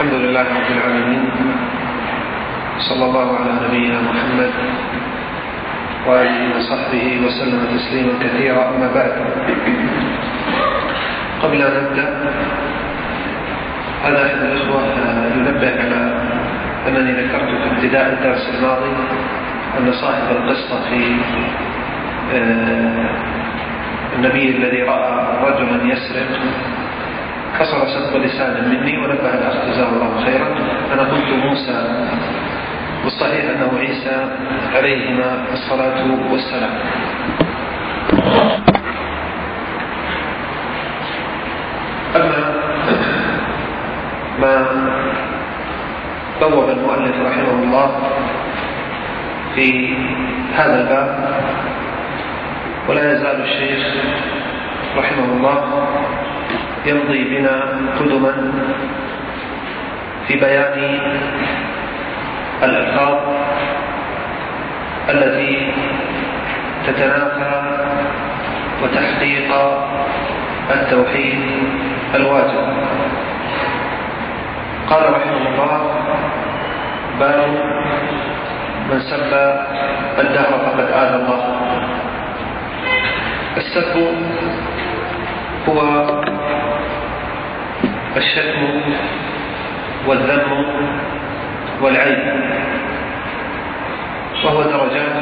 الحمد لله رب العالمين، صلى الله على نبينا محمد وآله وصحبه وسلم تسليما كثيرا. أما بعد، قبل أن نبدأ هذا أحد الإخوة ينبه على أنني ذكرت في ابتداء الدرس الماضي أن صاحب القصة في النبي الذي رأى رجلا يسرق كسر سقف لسانا مني، ونبه الأخ جزاه الله خيرا. أنا قلت موسى، والصحيح أنه عيسى عليهما الصلاة والسلام. أما ما بوب المؤلف رحمه الله في هذا الباب، ولا يزال الشيخ رحمه الله يمضي بنا قدما في بيان الألفاظ التي تتنافى وتحقيق التوحيد الواجب. قال رحمه الله: باب من سب الدهر فقد آذى الله. السب هو الشتم والذم والعيب، وهو درجات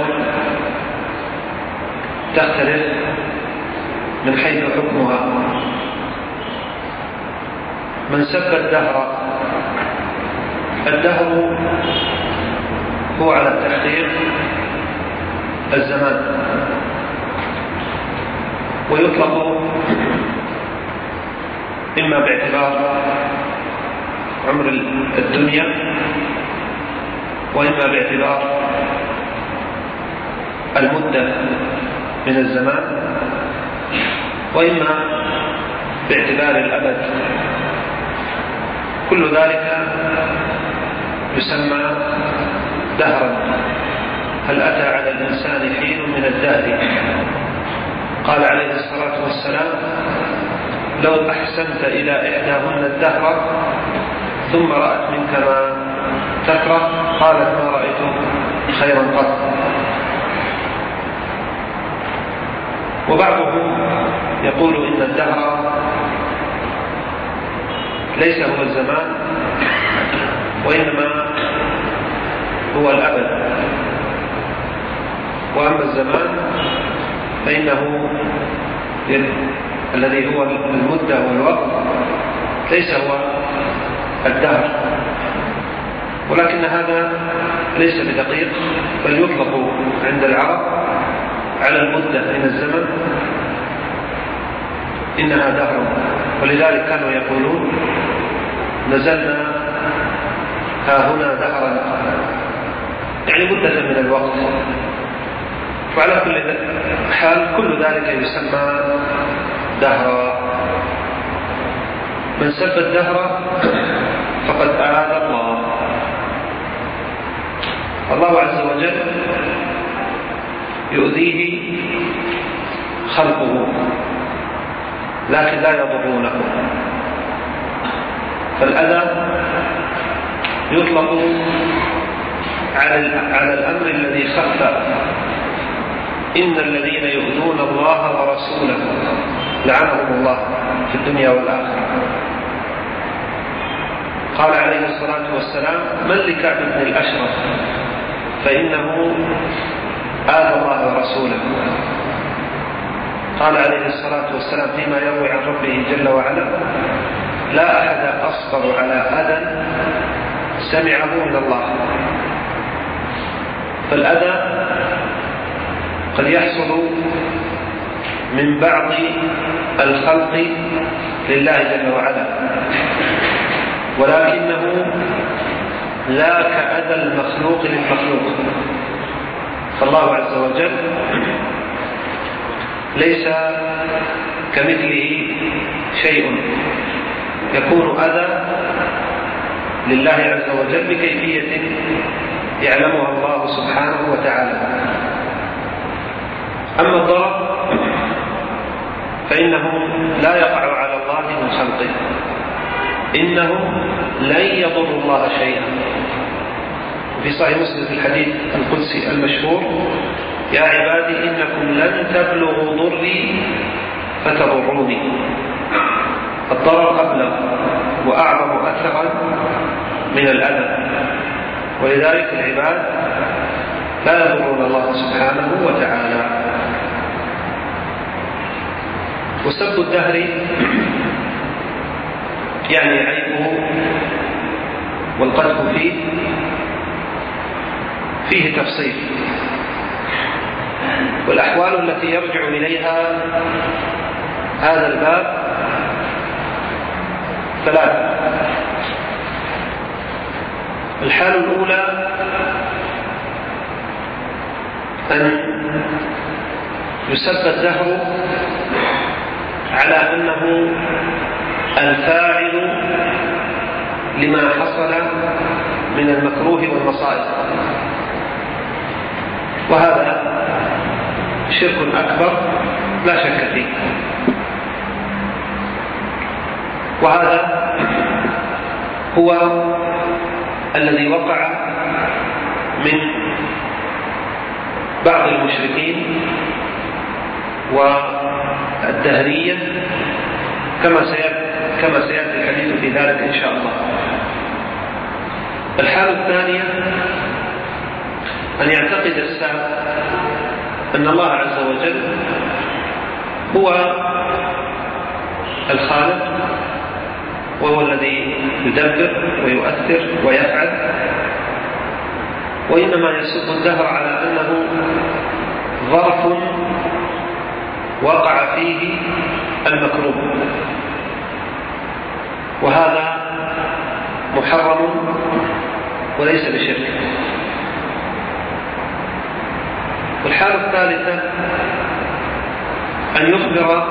تختلف من حيث حكمها. من سب الدهر هو على التحقيق الزمان، ويطلق إما باعتبار عمر الدنيا، وإما باعتبار المدة من الزمان، وإما باعتبار الأبد. كل ذلك يسمى دهرا. هل أتى على الإنسان حين من الدهر؟ قال عليه الصلاة والسلام: لو أحسنت إلى إحداهن الدهر ثم رأت منك ما تكره قالت ما رأيت خيرا قط. وبعضهم يقول إن الدهر ليس هو الزمان، وإنما هو الأبد. وأما الزمان فإنه الذي هو المدة والوقت ليس هو الدهر. ولكن هذا ليس بدقيق، بل يطلق عند العرب على المدة من الزمن إنها دهر. ولذلك كانوا يقولون: نزلنا هاهنا دهرا، يعني مدة من الوقت. وعلى كل حال كل ذلك يسمى دهرا. من سب الدهر فقد آذى الله. الله عز وجل يؤذيه خلقه، لكن لا يضرونه. فالأذى يطلق على الأمر الذي خفى. إن الذين يؤذون الله ورسوله لعنهم الله في الدنيا والآخرة. قال عليه الصلاة والسلام: من لكعب بن الأشرف فإنه آذى الله ورسوله. قال عليه الصلاة والسلام فيما يروي عن ربه جل وعلا: لا أحد أصبر على أذى سمعه من الله. فالأذى قد يحصل من بعض الخلق لله جل وعلا، ولكنه لا كأذى المخلوق للمخلوق. فالله عز وجل ليس كمثله شيء، يكون أذى لله عز وجل بكيفية يعلمها الله سبحانه وتعالى. أما الضرر فإنه لا يقع على الله من خلقه، إنهم لن يضروا الله شيئا. في صحيح مسلم في الحديث القدسي المشهور: يا عبادي إنكم لن تبلغوا ضري فتضروني. الضرر أبلغ وأعظم أثرا من الأذى، ولذلك العباد لا يضرون الله سبحانه وتعالى. وسب الدهر يعني عيبه والقذف فيه تفصيل، والأحوال التي يرجع إليها هذا الباب ثلاثة. الحالة الأولى أن يسب الدهر على أنه الفاعل لما حصل من المكروه والمصائب، وهذا شرك أكبر لا شك فيه. وهذا هو الذي وقع من بعض المشركين والدهرية، كما سيأتي الحديث في ذلك إن شاء الله. الحالة الثانية أن يعتقد السائل أن الله عز وجل هو الخالق، وهو الذي يدبر ويؤثر ويفعل، وإنما يسب الدهر على أنه ظرف وقع فيه المكروه، وهذا محرم وليس بشرك. والحالة الثالثة أن يخبر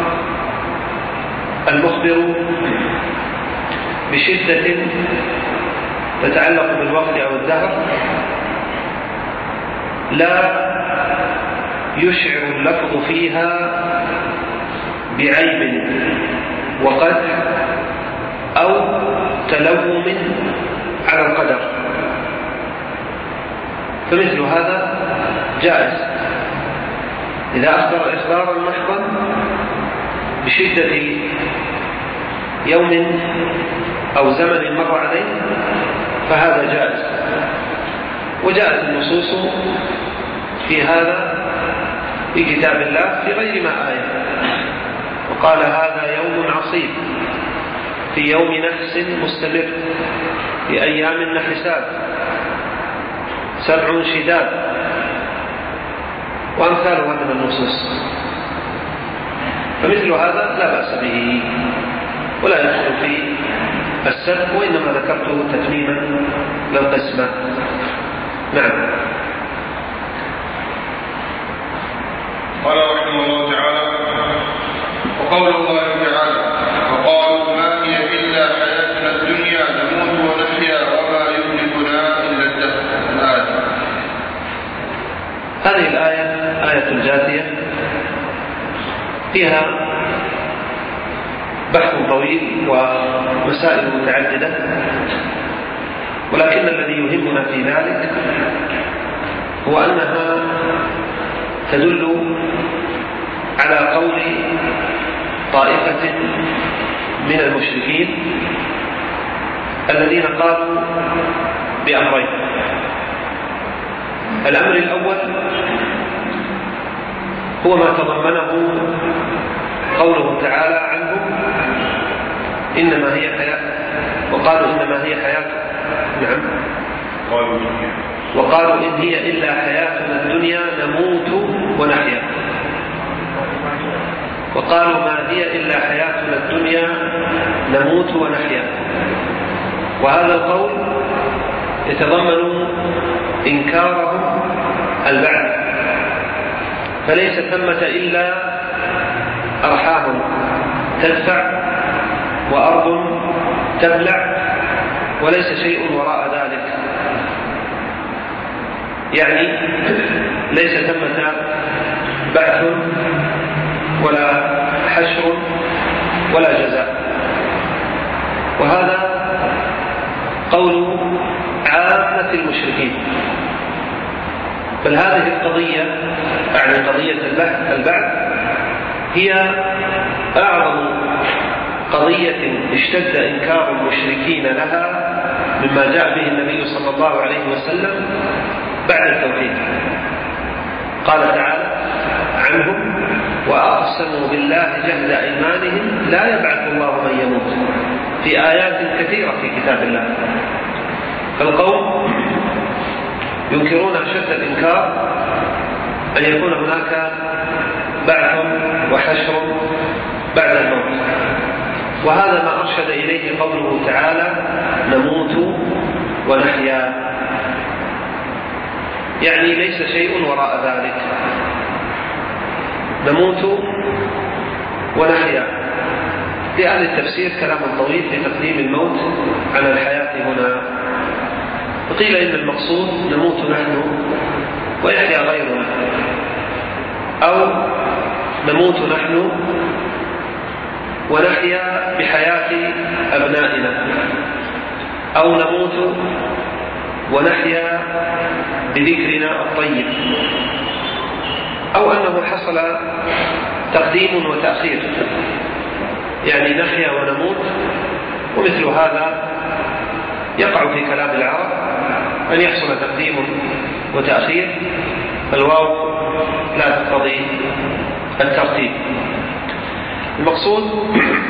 المخبر بشدة تتعلق بالوقت أو الدهر لا يشعر اللفظ فيها بعيب وقدح أو تلوم على القدر، فمثل هذا جائز إذا أخبر إخبارا محضا بشدة يوم أو زمن مر عليه فهذا جائز. وجاءت النصوص في هذا في كتاب الله في غير ما آية، وقال هذا يوم عصيب في يوم نفس مستمر في أيام حساب 7 شداد وأمثالها من النصوص. فمثل هذا لا بأس به ولا يدخل في السب، وإنما ذكرته تتميما للقسمة. نعم. قال رحمه الله تعالى: وقول الله تعالى: وقالوا ما هي إلا حياتنا الدنيا نموت ونحيا وما يهلكنا إلا الدهر. هذه الآية آية الجاثية فيها بحث طويل ومسائل متعددة، ولكن الذي يهمنا في ذلك هو أنها تدل على قول طائفة من المشركين الذين قالوا بأمرين. الأمر الأول هو ما تضمنه قوله تعالى عنهم إنما هي حياة، وقالوا إنما هي حياة، نعم، وقالوا إن هي إلا حياتنا الدنيا نموت ونحيا، وقالوا ما هي إلا حياتنا الدنيا نموت ونحيا. وهذا القول يتضمن إنكارهم البعث، فليس ثمة إلا أرحام تدفع وأرض تبلع، وليس شيء وراء ذلك. يعني ليس ثمة بعث ولا حشر ولا جزاء. وهذا قول عامة المشركين. بل هذه القضية، يعني قضية البعث، هي أعظم قضية اشتد إنكار المشركين لها مما جاء به النبي صلى الله عليه وسلم بعد التوحيد. قال تعالى عنهم: وأقسموا بالله جهد أيمانهم لا يبعث الله من يموت، في آيات كثيرة في كتاب الله. فالقوم ينكرون أشد الإنكار أن يكون هناك بعث وحشر بعد الموت، وهذا ما أرشد إليه قوله تعالى: نموت ونحيا، يعني ليس شيء وراء ذلك. نموت ونحيا، لأهل التفسير كلام طويل في تقديم الموت على الحياة هنا. فقيل إن المقصود نموت نحن ويحيا غيرنا، أو نموت نحن ونحيا بحياة أبنائنا، أو نموت ونحيا بذكرنا الطيب، أو أنه حصل تقديم وتأخير، يعني نحيا ونموت. ومثل هذا يقع في كلام العرب أن يحصل تقديم وتأخير، الواو لا تقتضي الترتيب. المقصود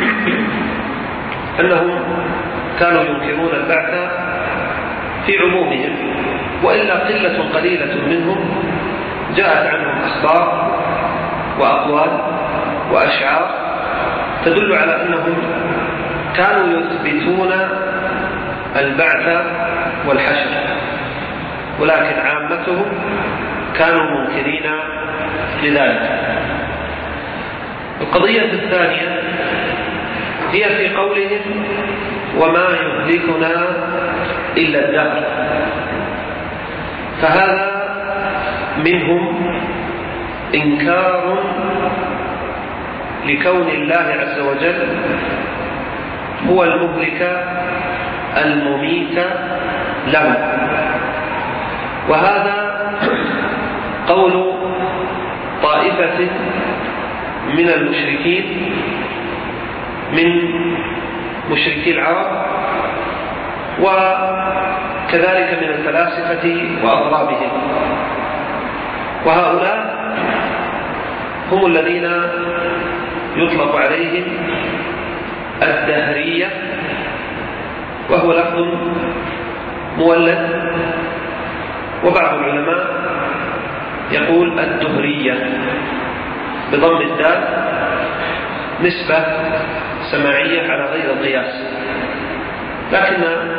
أنهم كانوا ينكرون البعث في عمومهم، وإلا قلة قليلة منهم جاءت عنهم أخبار وأقوال وأشعار تدل على أنهم كانوا يثبتون البعث والحشر، ولكن عامتهم كانوا منكرين لذلك. القضية الثانية هي في قولهم: وما يهلكنا إلا الدهر. فهذا منهم إنكار لكون الله عز وجل هو المهلك المميت له، وهذا قول طائفة من المشركين من مشركي العرب، وكذلك من الفلاسفة وأضرابهم. وهؤلاء هم الذين يطلق عليهم الدهرية، وهو لفظ مولد، وبعض العلماء يقول الدهرية بضم الدال، نسبة سماعية على غير القياس. لكن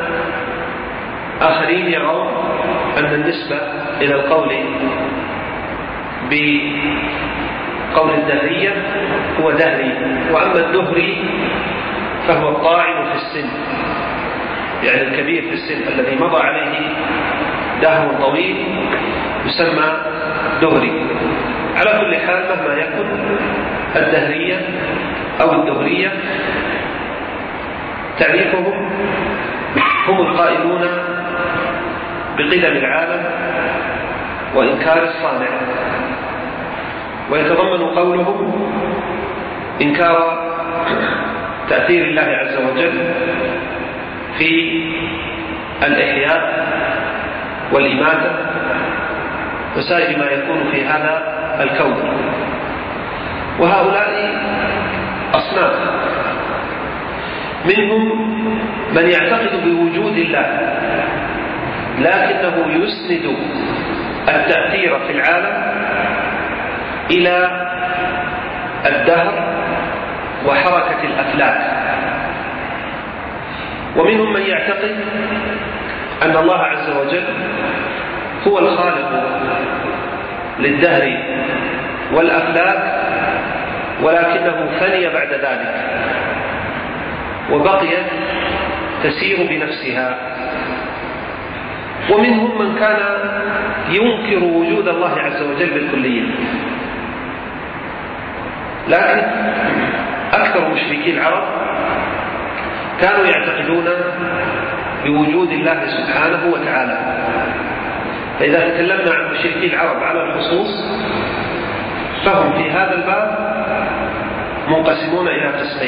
آخرين يرون أن النسبة إلى القول بقول الدهرية هو دهري، وأما الدهري فهو الطاعن في السن، يعني الكبير في السن الذي مضى عليه دهر طويل يسمى دهري. على كل حال مهما يكن الدهرية أو الدهرية تعريفهم هم القائلون بقدم العالم وإنكار الصانع، ويتضمن قولهم إنكار تأثير الله عز وجل في الإحياء والإماتة وسائر ما يكون في هذا الكون. وهؤلاء أصناف، منهم من يعتقد بوجود الله لكنه يسند التأثير في العالم إلى الدهر وحركة الأفلاك، ومنهم من يعتقد أن الله عز وجل هو الخالق للدهر والأفلاك، ولكنه فني بعد ذلك وبقيت تسير بنفسها. ومنهم من كان ينكر وجود الله عز وجل بالكلية، لكن أكثر مشركي العرب كانوا يعتقدون بوجود الله سبحانه وتعالى. فإذا تكلمنا عن مشركي العرب على الخصوص فهم في هذا الباب منقسمون إلى قسمين،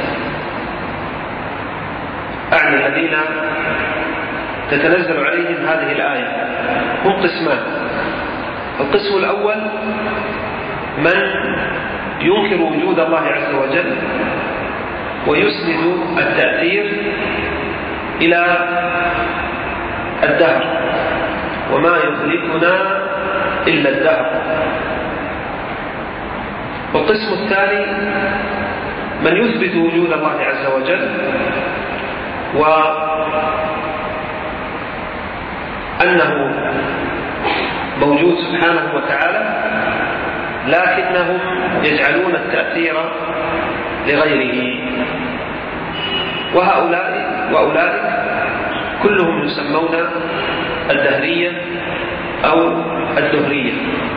أعني الذين تتنزل عليهم هذه الآية هم قسمان. القسم الأول من ينكر وجود الله عز وجل ويسند التأثير إلى الدهر، وما يهلكنا إلا الدهر. والقسم الثاني من يثبت وجود الله عز وجل وأنه موجود سبحانه وتعالى، لكنهم يجعلون التأثير لغيره. وهؤلاء وأولئك كلهم يسمون الدهرية أو الدهرية.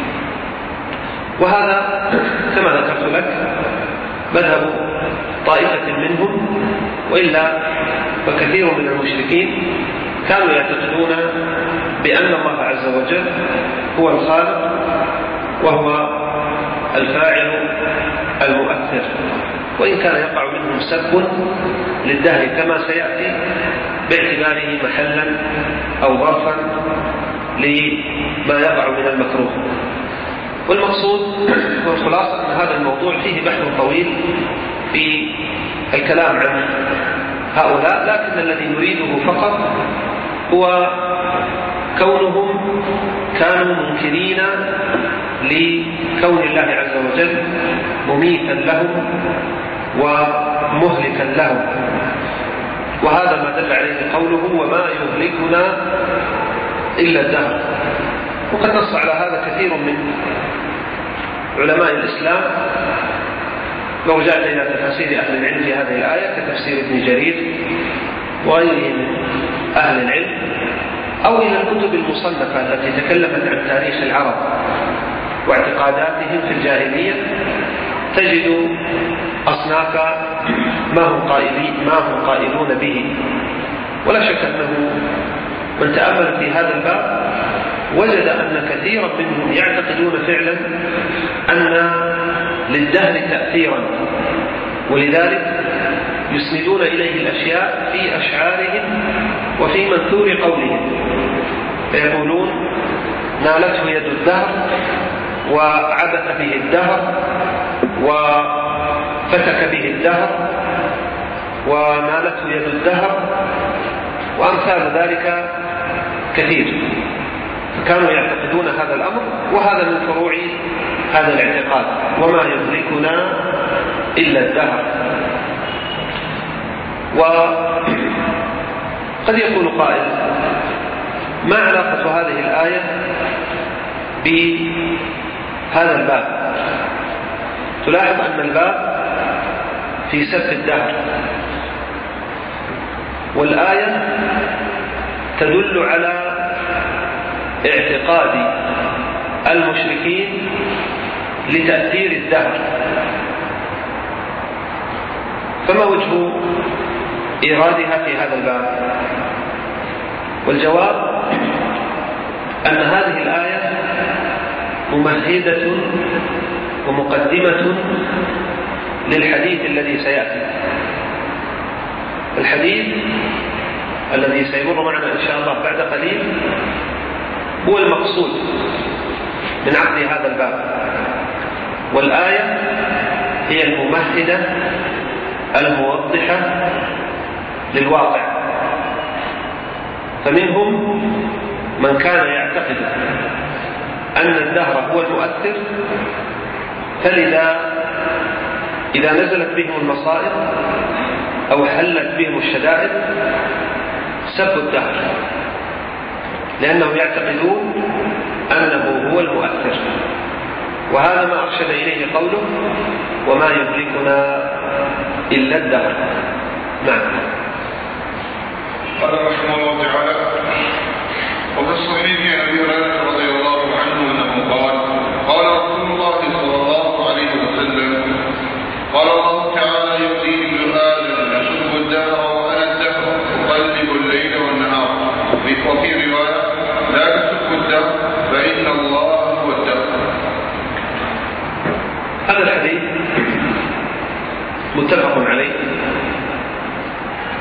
وهذا كما ذكرت لك مذهب طائفة منهم، وإلا فكثير من المشركين كانوا يعتقدون بأن الله عز وجل هو الخالق وهو الفاعل المؤثر، وإن كان يقع منهم سب للدهر كما سيأتي باعتباره محلا أو ظرفا لما يقع من المكروه. والمقصود والخلاصة أن هذا الموضوع فيه بحث طويل في الكلام عن هؤلاء، لكن الذي نريده فقط هو كونهم كانوا منكرين لكون الله عز وجل مميتا لهم ومهلكا لهم، وهذا ما دل عليه قوله وما يهلكنا إلا الدهر. وقد نص على هذا كثير من علماء الإسلام لو جاءت إلى تفاسير أهل العلم في هذه الآية كتفسير ابن جرير وغيره من أهل العلم، أو إلى الكتب المصنفة التي تكلمت عن تاريخ العرب واعتقاداتهم في الجاهلية، تجد أصناف ما هم قائلون به. ولا شك أنه من تأمل في هذا الباب وجد أن كثيرا منهم يعتقدون فعلا أن للدهر تأثيرا، ولذلك يسندون إليه الأشياء في أشعارهم وفي منثور قولهم، فيقولون نالته يد الدهر وعبث به الدهر وفتك به الدهر ونالته يد الدهر وأمثال ذلك كثير. فكانوا يعتقدون هذا الأمر، وهذا من فروع هذا الاعتقاد وما يهلكنا إلا الدهر. وقد يقول قائل ما علاقة هذه الآية بهذا الباب؟ تلاحظ أن الباب في سب الدهر، والآية تدل على اعتقاد المشركين لتأثير الدهر. فما وجه إيرادها في هذا الباب؟ والجواب أن هذه الآية ممهدة ومقدمة للحديث الذي سيأتي. الحديث الذي سيمر معنا إن شاء الله بعد قليل هو المقصود من عقد هذا الباب، والآية هي الممهدة الموضحة للواقع. فمنهم من كان يعتقد أن الدهر هو المؤثر، فلذا إذا نزلت بهم المصائب أو حلت بهم الشدائد سبوا الدهر، لأنهم يعتقدون أنه هو المؤثر. وهذا ما أرشد إليه قوله وما يهلكنا إلا الدهر. نعم. قال رحمه الله تعالى وفي الصحيح عن أبي هريرة رضي الله عنه أنه قال قال رسول الله صلى الله عليه وسلم قال الله تعالى يؤتي ابن آدم يسب الدهر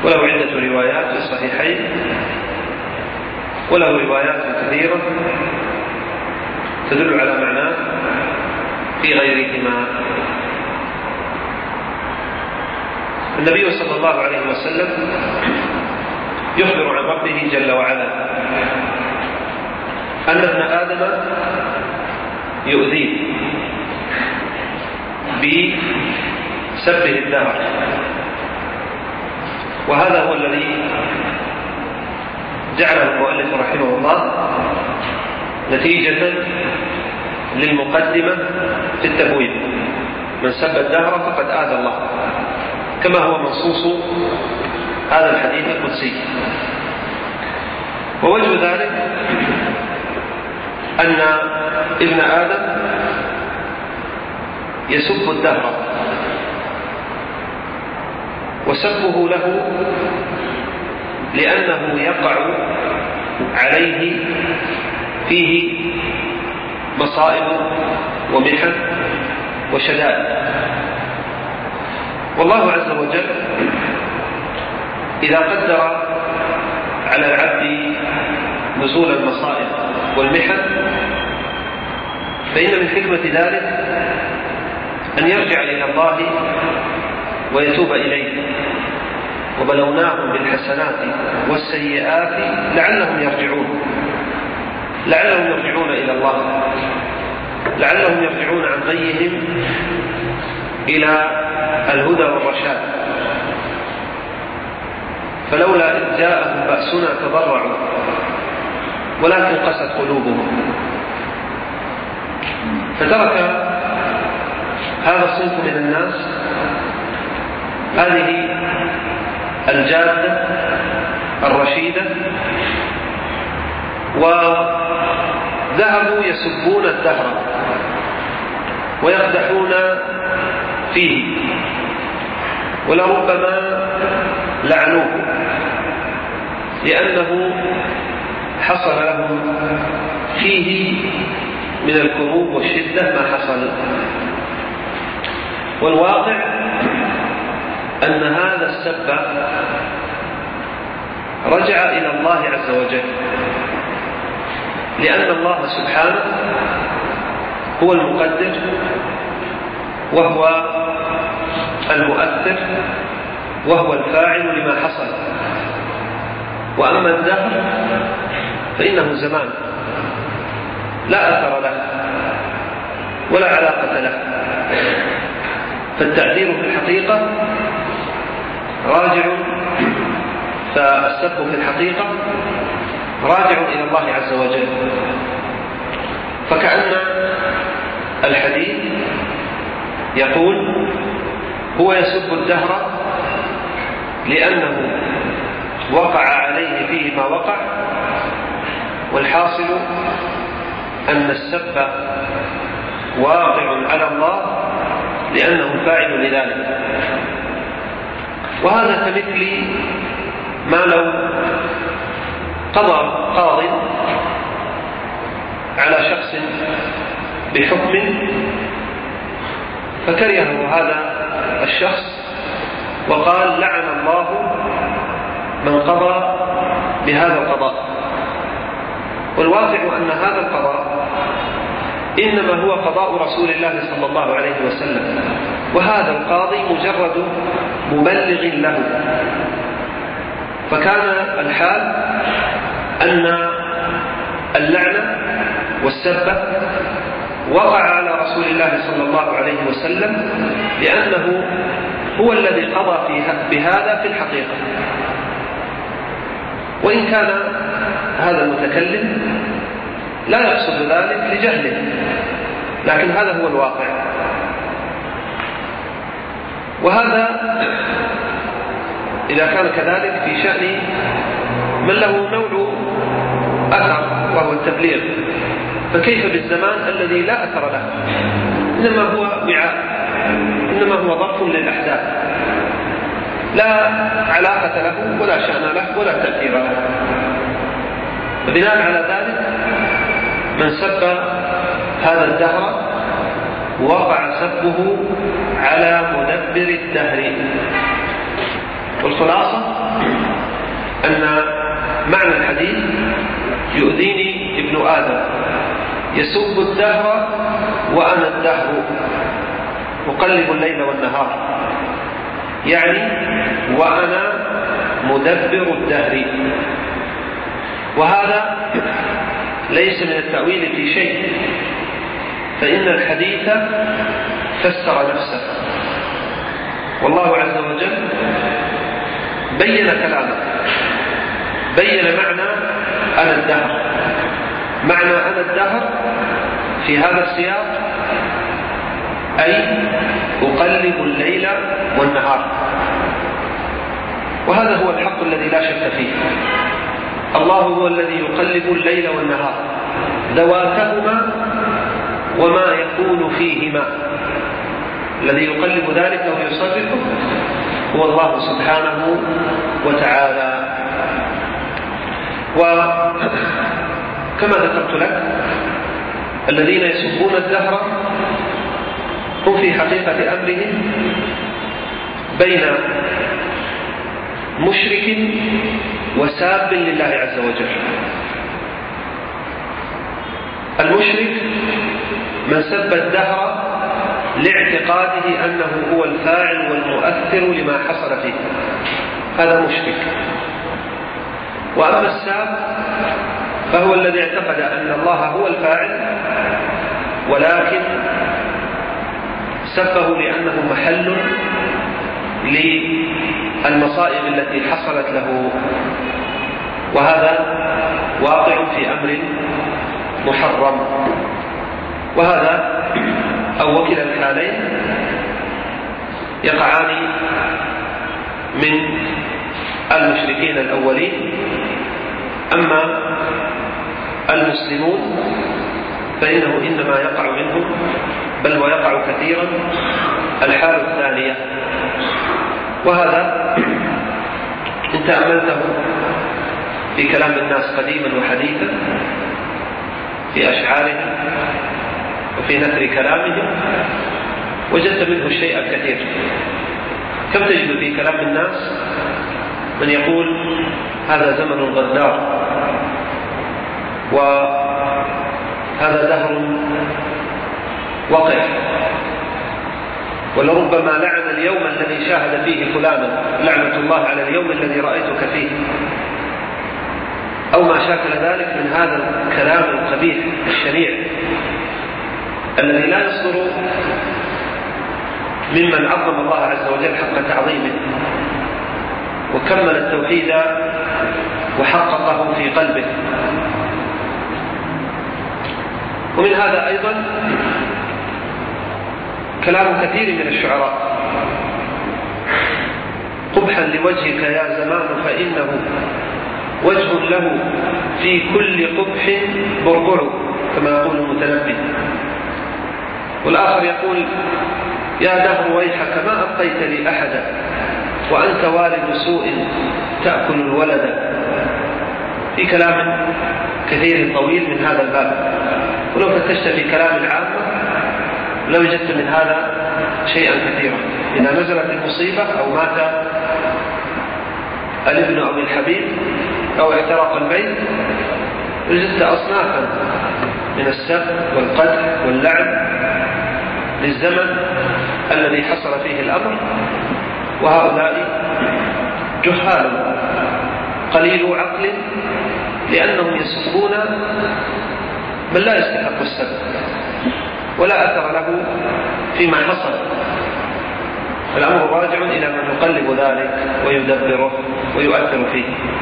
وله عدة روايات في الصحيحين، وله روايات كثيرة تدل على معناه في غيرهما. النبي صلى الله عليه وسلم يخبر عن ربه جل وعلا أن ابن آدم يؤذيه بسبه الدهر، وهذا هو الذي جعله المؤلف رحمه الله نتيجة للمقدمة في التبويب: من سب الدهر فقد آذى الله، كما هو منصوص هذا الحديث القدسي. ووجه ذلك أن ابن آدم يسب الدهر، وسبه له لأنه يقع عليه فيه مصائب ومحن وشدائد، والله عز وجل إذا قدر على العبد نزول المصائب والمحن فإن من حكمة ذلك أن يرجع إلى الله ويتوب إليه: وبلوناهم بالحسنات والسيئات لعلهم يرجعون إلى الله، لعلهم يرجعون عن غيهم إلى الهدى والرشاد. فلولا إذ جاءهم بأسنا تضرعوا ولكن قست قلوبهم. فترك هذا الصنف من الناس هذه الجادة الرشيدة، وذهبوا يسبون الدهر ويقدحون فيه، ولربما لعنوه لأنه حصل لهم فيه من الكروب والشدة ما حصل. والواقع أن هذا السب رجع إلى الله عز وجل، لأن الله سبحانه هو المقدر وهو المؤثر وهو الفاعل لما حصل. وأما الدهر فإنه زمان لا أثر له ولا علاقة له، فالتعذير في الحقيقة راجع، فالسب في الحقيقة راجع إلى الله عز وجل. فكأن الحديث يقول: هو يسب الدهر لأنه وقع عليه فيه ما وقع، والحاصل أن السب واقع على الله لأنه فاعل لذلك. وهذا كمثل ما لو قضى قاض على شخص بحكم فكرهه هذا الشخص وقال: لعن الله من قضى بهذا القضاء. والواقع أن هذا القضاء إنما هو قضاء رسول الله صلى الله عليه وسلم، وهذا القاضي مجرد مبلغ له. فكان الحال أن اللعنة والسب وقع على رسول الله صلى الله عليه وسلم لأنه هو الذي قضى بهذا في الحقيقة، وإن كان هذا المتكلم لا يقصد ذلك لجهله، لكن هذا هو الواقع. وهذا إذا كان كذلك في شأن من له نوع أثر وهو التبليغ، فكيف بالزمان الذي لا أثر له، إنما هو وعاء، إنما هو ظرف للأحداث لا علاقة له ولا شأن له ولا تأثير له. وبناء على ذلك من سب هذا الدهر وقع سبه على مدبر الدهر. والخلاصة أن معنى الحديث يؤذيني ابن آدم يسب الدهر وأنا الدهر أقلب الليل والنهار، يعني وأنا مدبر الدهر. وهذا ليس من التأويل في شيء، فإن الحديث فسر نفسه، والله عز وجل بين كلامه، بين معنى أنا الدهر. معنى أنا الدهر في هذا السياق أي أقلب الليل والنهار، وهذا هو الحق الذي لا شك فيه. الله هو الذي يقلب الليل والنهار ذواتهما وما يكون فيهما. الذي يقلب ذلك ويصرفه هو الله سبحانه وتعالى. وكما ذكرت لك الذين يسبون الدهر هم في حقيقة أمرهم بين مشرك وساب لله عز وجل. المشرك من سب الدهر لاعتقاده أنه هو الفاعل والمؤثر لما حصل فيه، هذا مشرك. وأما الساب فهو الذي اعتقد أن الله هو الفاعل، ولكن سبه لأنه محل للمصائب التي حصلت له، وهذا واقع في أمر محرم. وهذا أو وكلا الحالين يقعان من المشركين الأولين. أما المسلمون فإنه إنما يقع منهم، بل ويقع كثيرا، الحال الثانية. وهذا إن تأملته في كلام الناس قديما وحديثا، في أشعارهم وفي نثر كلامهم، وجدت منه الشيء الكثير. كم تجد في كلام الناس من يقول هذا زمن غدار، وهذا دهر وقع، ولربما لعن اليوم الذي شاهد فيه فلانا، لعنة الله على اليوم الذي رأيتك فيه، أو ما شاكل ذلك من هذا الكلام القبيح الشنيع الذي لا يصدر ممن عظم الله عز وجل حق تعظيمه وكمل التوحيد وحققه في قلبه. ومن هذا أيضا كلام كثير من الشعراء: قبحا لوجهك يا زمان فإنه وجه له في كل قبح بربر، كما يقول المتنبي. والآخر يقول: يا دهر ويحك ما أبقيت لي أحدا، وأنت والد سوء تأكل الولد. في كلام كثير طويل من هذا الباب، ولو فتشت في كلام العامة لو وجدت من هذا شيئا كثيرا. إذا نزلت المصيبة أو مات الابن أو الحبيب أو اعترق البيت، وجدت أصنافا من السب والقدح واللعن للزمن الذي حصل فيه الأمر. وهؤلاء جهال قليل عقل، لأنهم يسبون من لا يستحق السب ولا أثر له فيما حصل. الأمر راجع إلى من يقلب ذلك ويدبره ويؤثر فيه،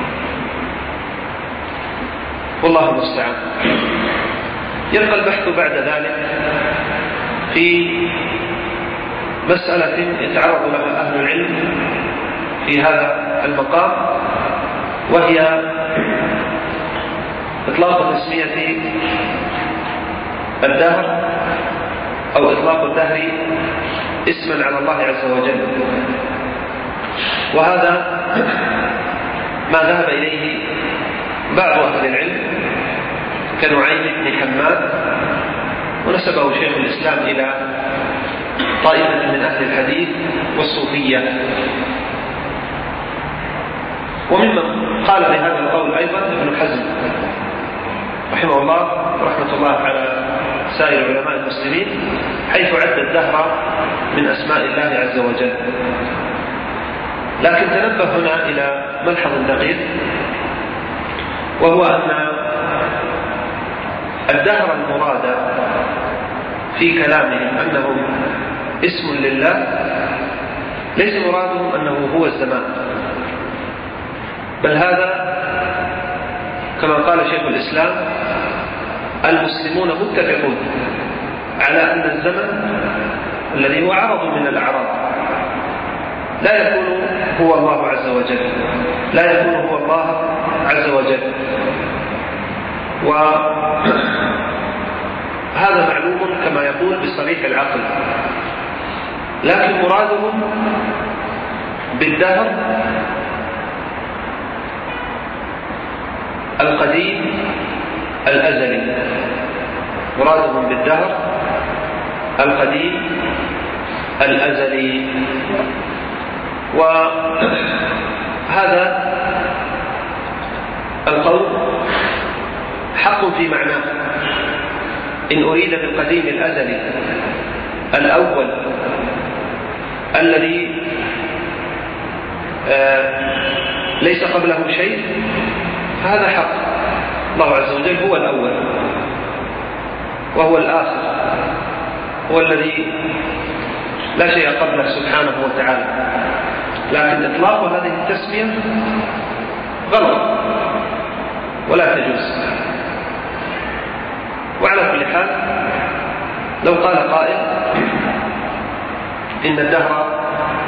والله المستعان. يبقى البحث بعد ذلك في مسألة يتعرض لها أهل العلم في هذا المقام، وهي إطلاق تسمية الدهر أو إطلاق الدهر اسما على الله عز وجل. وهذا ما ذهب إليه بعض أهل العلم كنعيم بن حماد، ونسبه شيخ الإسلام إلى طائفة من أهل الحديث والصوفية. وممن قال بهذا القول أيضا ابن حزم رحمه الله ورحمة الله على سائر علماء المسلمين، حيث عد الدهر من أسماء الله عز وجل. لكن تنبه هنا إلى ملحظ دقيق، وهو أن الدهر المراد في كلامهم أنه اسم لله ليس مرادهم أنه هو الزمان، بل هذا كما قال شيخ الإسلام المسلمون متفقون على أن الزمن الذي هو عرض من الأعراض لا يكون هو الله عز وجل، لا يكون هو الله عز وجل، وهذا معلوم كما يقول بصريح العقل. لكن مرادهم بالدهر القديم الأزلي، مرادهم بالدهر القديم الأزلي. وهذا القول حق في معناه، إن أريد بالقديم الأزلي الأول الذي ليس قبله شيء فهذا حق. الله عز وجل هو الأول وهو الآخر، هو الذي لا شيء قبله سبحانه وتعالى. لكن إطلاق هذه التسمية غلط ولا تجوز. وعلى كل حال لو قال قائل إن الدهر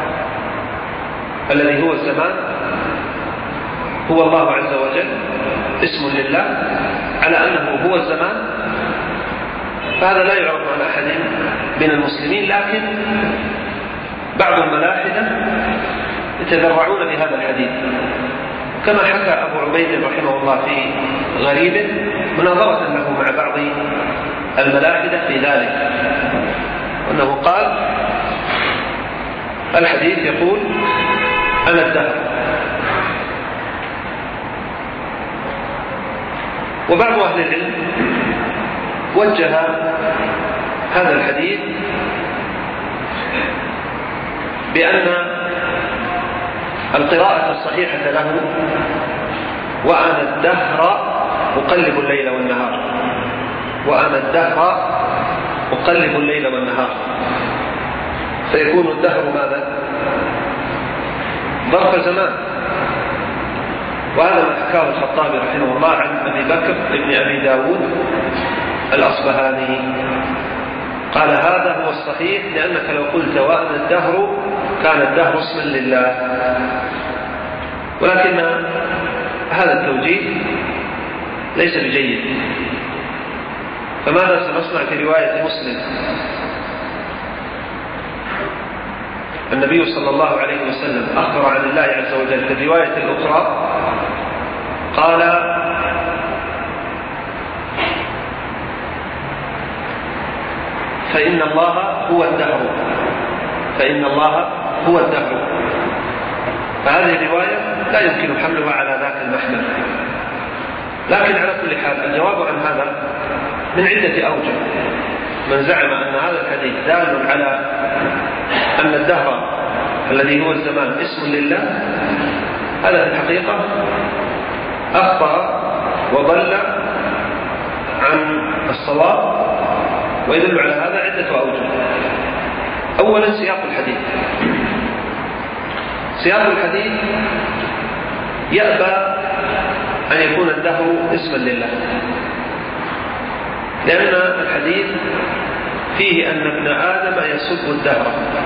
الذي هو الزمان هو الله عز وجل اسم لله على أنه هو الزمان، فهذا لا يعرف عن أحد من المسلمين. لكن بعض الملاحدة يتذرعون بهذا الحديث، كما حكى أبو عبيد رحمه الله في غريب مناظرة له مع بعض الملاحدة في ذلك، وأنه قال الحديث يقول أنا الدهر. وبعض أهل العلم وجه هذا الحديث بأن القراءة الصحيحة له وأنا الدهر أقلب الليل والنهار، وأنا الدهر أقلب الليل والنهار، فيكون الدهر ماذا؟ ظرف زمان. وهذا ما حكاه الخطابي رحمه الله عن أبي بكر ابن أبي داود الأصبهاني، قال هذا هو الصحيح، لأنك لو قلت وأنا الدهر كان الدهر اسما لله. ولكن هذا التوجيه ليس بجيد. فماذا سنصنع في رواية مسلم؟ النبي صلى الله عليه وسلم أخبر عن الله عز وجل في الرواية الأخرى قال فإن الله هو الدهر، فإن الله هو الدهر. فهذه الرواية لا يمكن حملها على ذاك المحمل. لكن على كل حال الجواب عن هذا من عدة أوجه. من زعم أن هذا الحديث دال على أن الدهر الذي هو الزمان اسم لله، هذا في الحقيقة أخطأ وضل عن الصواب، ويدل على هذا عدة أوجه. أولا سياق الحديث. سياق الحديث يأبى أن يكون الدهر اسما لله، لأن الحديث فيه أن ابن آدم يسب الدهر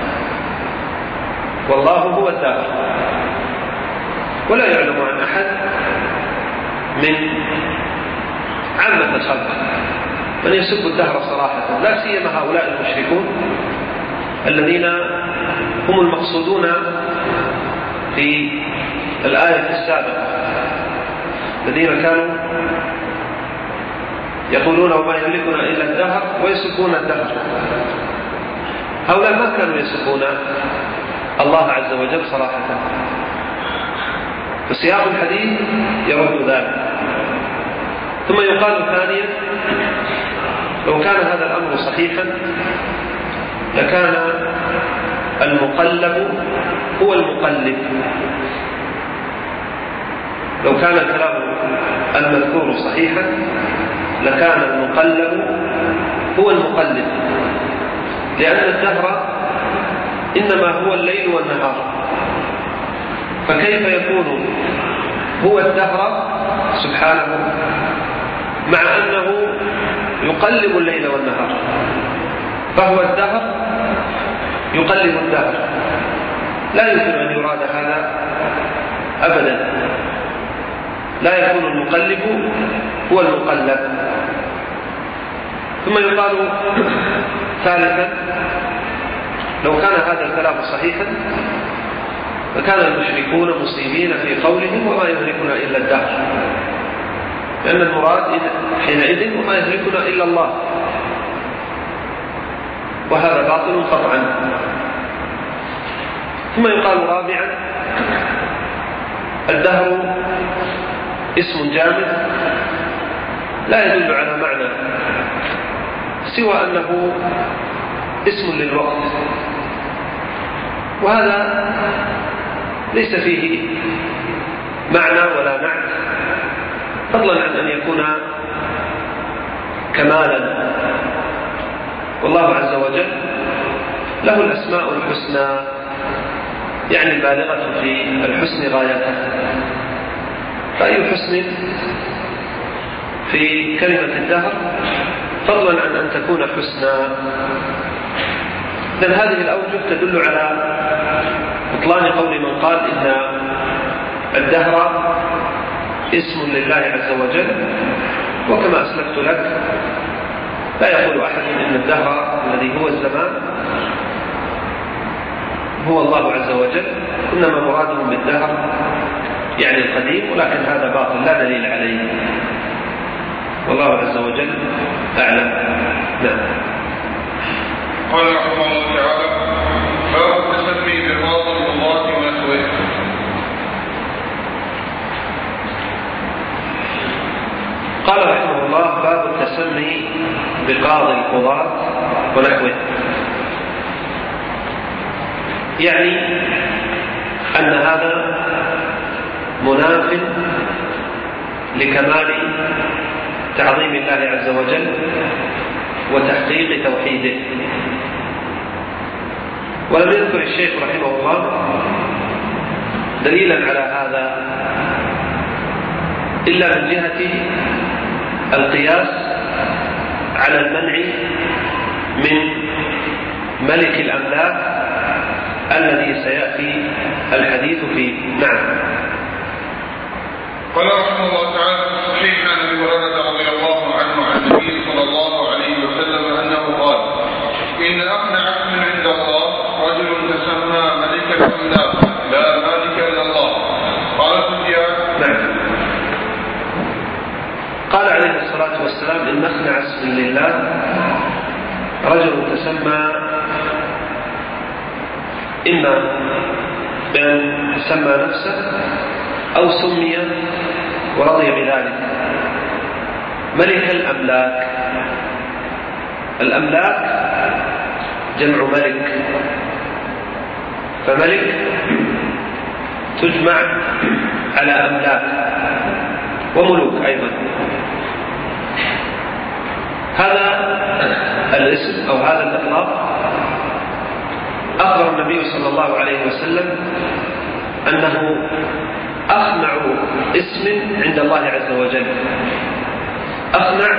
والله هو الدهر، ولا يعلم عن أحد من عامة الخلق من يسب الدهر صراحة، لا سيما هؤلاء المشركون الذين هم المقصودون في الآية السابقة، الذين كانوا يقولون وما يملكنا إلا الدهر ويسبون الدهر. هؤلاء ما كانوا يسبون الله عز وجل صراحة، فسياق الحديث يرد ذلك. ثم يقال ثانيا: لو كان هذا الأمر صحيحا لكان المقلب هو المقلب. لو كان الكلام المذكور صحيحا لكان المقلب هو المقلب، لأن الدهر إنما هو الليل والنهار، فكيف يكون هو الدهر سبحانه مع أنه يقلب الليل والنهار؟ فهو الدهر يقلب الدهر، لا يمكن أن يراد هذا أبدا. لا يكون المقلب هو المقلب. ثم يقال ثالثا: لو كان هذا الكلام صحيحا فكان المشركون مصيبين في قولهم وما يهلكنا إلا الدهر، لأن المراد حينئذ وما يهلكنا إلا الله، وهذا باطل قطعا. ثم يقال رابعا: الدهر اسم جامد لا يدل على معنى سوى أنه اسم للوقت، وهذا ليس فيه معنى ولا نعت، فضلا عن أن يكون كمالا. والله عز وجل له الأسماء الحسنى، يعني البالغة في الحسن غايته، فأي حسن في كلمة الدهر فضلا عن أن تكون حسنى. إذن هذه الأوجه تدل على بطلان قول من قال إن الدهر اسم لله عز وجل، وكما أسلفت لك لا يقول أحد إن الدهر الذي هو الزمان هو الله عز وجل، إنما مرادهم بالدهر يعني القديم، ولكن هذا باطل لا دليل عليه، والله عز وجل أعلم. نعم. قال رحمه الله تعالى: باب التسمي ببعض القضاة ونحوه. قال رحمه الله: باب التسمي بقاضي القضاة ونحوه، يعني أن هذا مناف لكمال تعظيم الله عز وجل وتحقيق توحيده. ولم يذكر الشيخ رحمه الله دليلا على هذا إلا من جهة القياس على المنع من ملك الأملاك الذي سيأتي الحديث فيه. نعم. قال رحمه الله تعالى: صحيح عن ابي هريره رضي الله عنه عن النبي صلى الله عليه وسلم انه قال: ان اقنع اسم عند الله رجل تسمى ملك الاملاك لا مالك الا الله. قال سفيان: نعم. قال عليه الصلاه والسلام: ان اقنع اسم لله رجل تسمى إما بأن سمى نفسه أو سمي ورضي بذلك ملك الأملاك. الأملاك جمع ملك، فملك تجمع على أملاك وملوك أيضا. هذا الاسم أو هذا الإطلاق أخبر النبي صلى الله عليه وسلم أنه أخنع اسم عند الله عز وجل. أخنع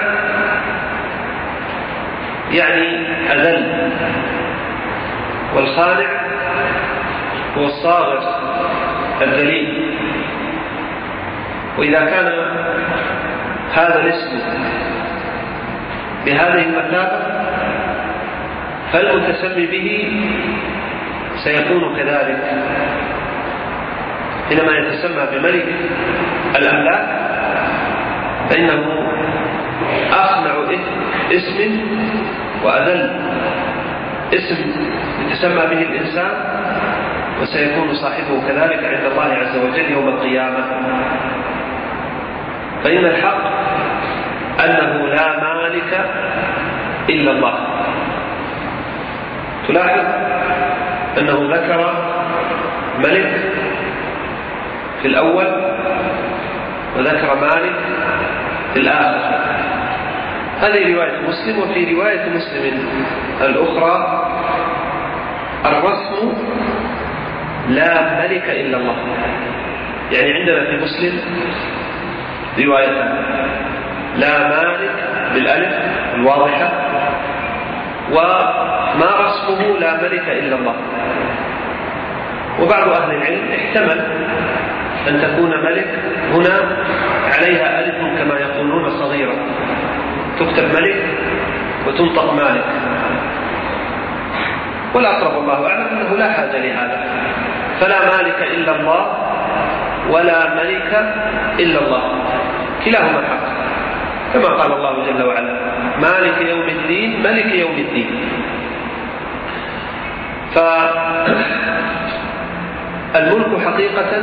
يعني أذل، والخانع هو الصاغر الذليل. وإذا كان هذا الاسم بهذه المثابة فالمتسمي به سيكون كذلك. حينما يتسمى بملك الأملاك فإنه أخنع اسم وأذل اسم يتسمى به الإنسان وسيكون صاحبه كذلك عند الله عز وجل يوم القيامة. فإن الحق أنه لا مالك إلا الله. تلاحظ أنه ذكر ملك في الأول وذكر مالك في الآخر. هذه رواية مسلم. وفي رواية مسلم الأخرى الرسم لا ملك إلا الله. يعني عندنا في مسلم رواية لا مالك بالألف الواضحة، وما رسمه لا ملك إلا الله. وبعض أهل العلم احتمل أن تكون ملك هنا عليها ألف كما يقولون صغيرة، تكتب ملك وتنطق مالك، والأقرب الله أعلم أنه لا حاجة لهذا. فلا مالك إلا الله ولا ملك إلا الله، كلاهما حق، كما قال الله جل وعلا مالك يوم الدين ملك يوم الدين. فالملك حقيقة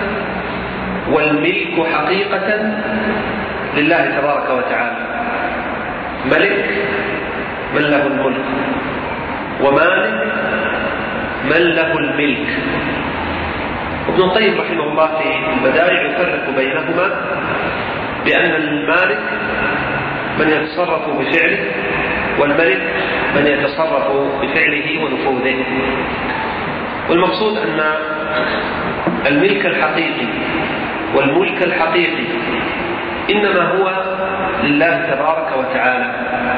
والملك حقيقة لله تبارك وتعالى. ملك من له الملك، ومالك من له الملك. ابن القيم رحمه الله في البدائع يفرق بينهما بأن المالك من يتصرف بفعله، والملك من يتصرف بفعله ونفوذه. والمقصود أن الملك الحقيقي والملك الحقيقي إنما هو لله تبارك وتعالى.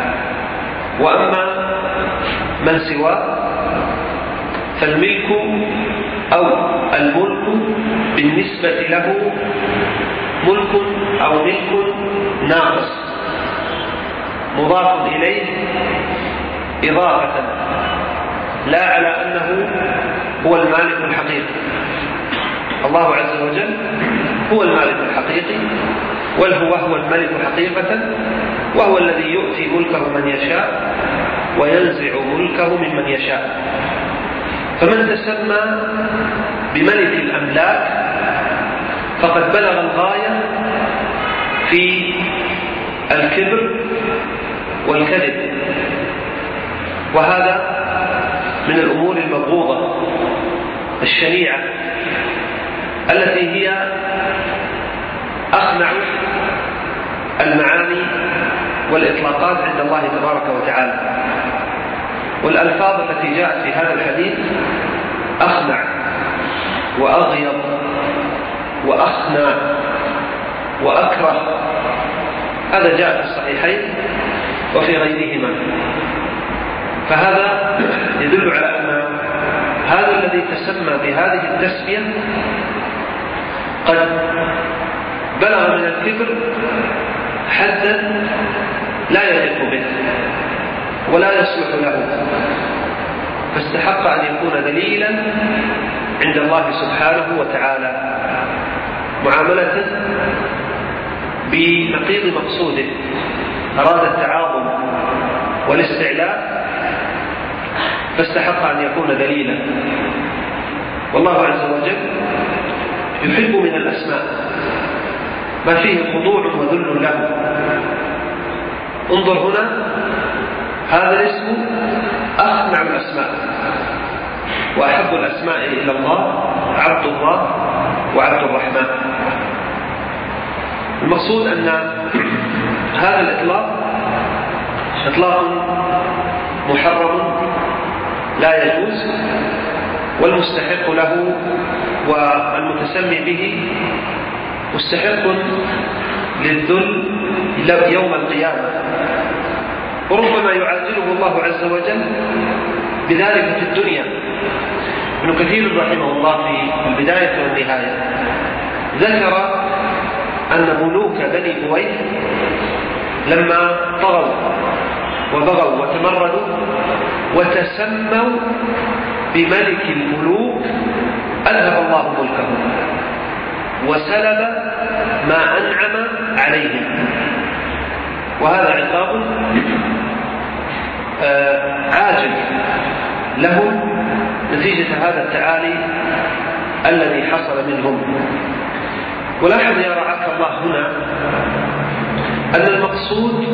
وأما من سواه فالملك أو الملك بالنسبة له ملك أو ملك ناقص مضاف إليه إضافة، لا على أنه هو المالك الحقيقي. الله عز وجل هو المالك الحقيقي، وهو الملك حقيقة، وهو الذي يؤتي ملكه من يشاء وينزع ملكه ممن يشاء. فمن تسمى بملك الأملاك فقد بلغ الغاية في الكبر والكذب، وهذا من الأمور المبغوضة الشنيعة التي هي أخنع المعاني والإطلاقات عند الله تبارك وتعالى. والألفاظ التي جاءت في هذا الحديث أخنع وأغيظ وأخنع وأكره، هذا جاء في الصحيحين وفي غيرهما. فهذا يدل على أن هذا الذي تسمى بهذه التسمية قد بلغ من الكبر حدا لا يليق به ولا يصلح له، فاستحق أن يكون دليلا عند الله سبحانه وتعالى معاملة بنقيض مقصوده. أراد التعاظم والاستعلاء فاستحق أن يكون دليلا. والله عز وجل يحب من الأسماء ما فيه خضوع وذل له. انظر هنا، هذا الاسم أخنع الأسماء، وأحب الأسماء إلى الله عبد الله وعبد الرحمن. المقصود أن هذا الإطلاق إطلاق محرم لا يجوز، والمستحق له والمتسمي به مستحق للذل يوم القيامة، وربما يعجله الله عز وجل بذلك في الدنيا. ابن كثير رحمه الله في البداية والنهاية ذكر أن ملوك بني بويه لما طغوا وبغوا وتمردوا وتسموا بملك الملوك أذهب الله ملكه وسلب ما أنعم عليهم، وهذا عقاب عاجل لهم نتيجة هذا التعالي الذي حصل منهم. ولاحظ يا رعاك الله هنا أن المقصود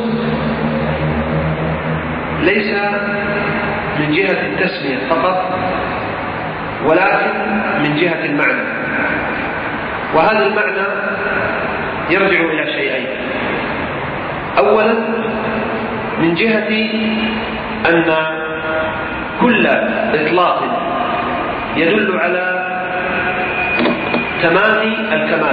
ليس من جهة التسمية فقط، ولكن من جهة المعنى. وهذا المعنى يرجع إلى شيئين: أولا من جهة أن كل إطلاق يدل على تمام الكمال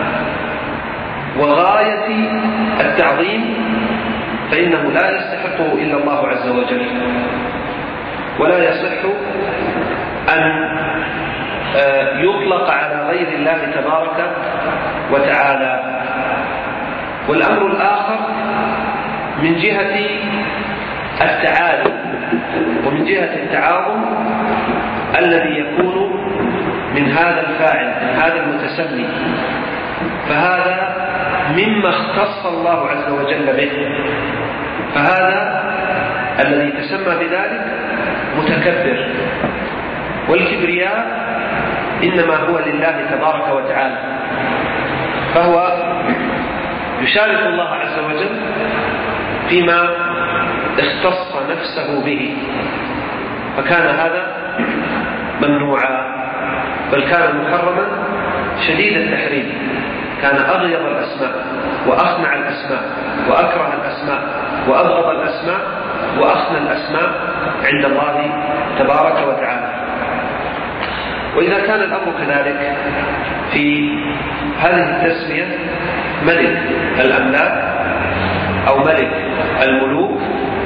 وغاية التعظيم فإنه لا يستحقه إلا الله عز وجل، ولا يصح أن يطلق على غير الله تبارك وتعالى. والأمر الآخر من جهة التعالي ومن جهة التعاظم الذي يكون من هذا الفاعل، من هذا المتسمي، فهذا مما اختص الله عز وجل به. فهذا الذي تسمى بذلك متكبر، والكبرياء إنما هو لله تبارك وتعالى، فهو يشارك الله عز وجل فيما اختص نفسه به، فكان هذا ممنوعا، بل كان محرما شديد التحريم، كان أغيظ الأسماء وأخنع الأسماء وأكره الأسماء وأبغض الأسماء وأخنى الأسماء عند الله تبارك وتعالى. وإذا كان الأمر كذلك في هذه التسمية ملك الأملاك أو ملك الملوك،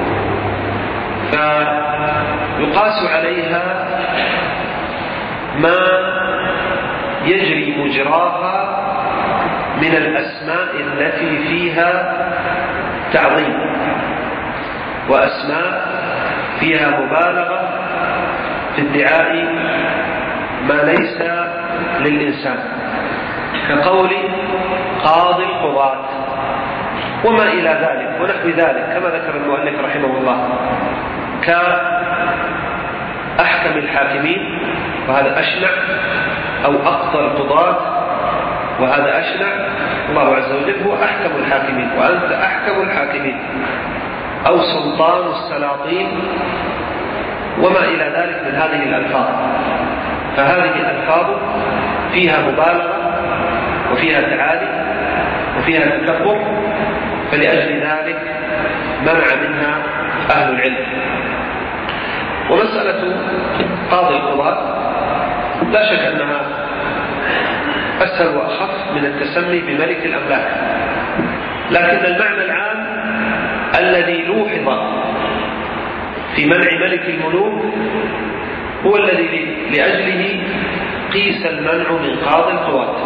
فيقاس عليها ما يجري مجراها من الأسماء التي فيها تعظيم، وأسماء فيها مبالغة في ادعاء ما ليس للإنسان، كقول قاضي القضاة وما إلى ذلك ونحو ذلك، كما ذكر المؤلف رحمه الله، كأحكم الحاكمين وهذا أشنع، أو أقضى القضاة وهذا أشنع. الله عز وجل هو أحكم الحاكمين وأنت أحكم الحاكمين، أو سلطان السلاطين وما إلى ذلك من هذه الألفاظ. فهذه الألفاظ فيها مبالغة وفيها تعالي وفيها تكبر، فلأجل ذلك منع منها أهل العلم. ومسألة قاضي القضاة لا شك أنها أسهل وأخف من التسمي بملك الأملاك، لكن المعنى العام الذي لوحظ في منع ملك الملوك هو الذي لأجله قيس المنع من قاضي القضاة.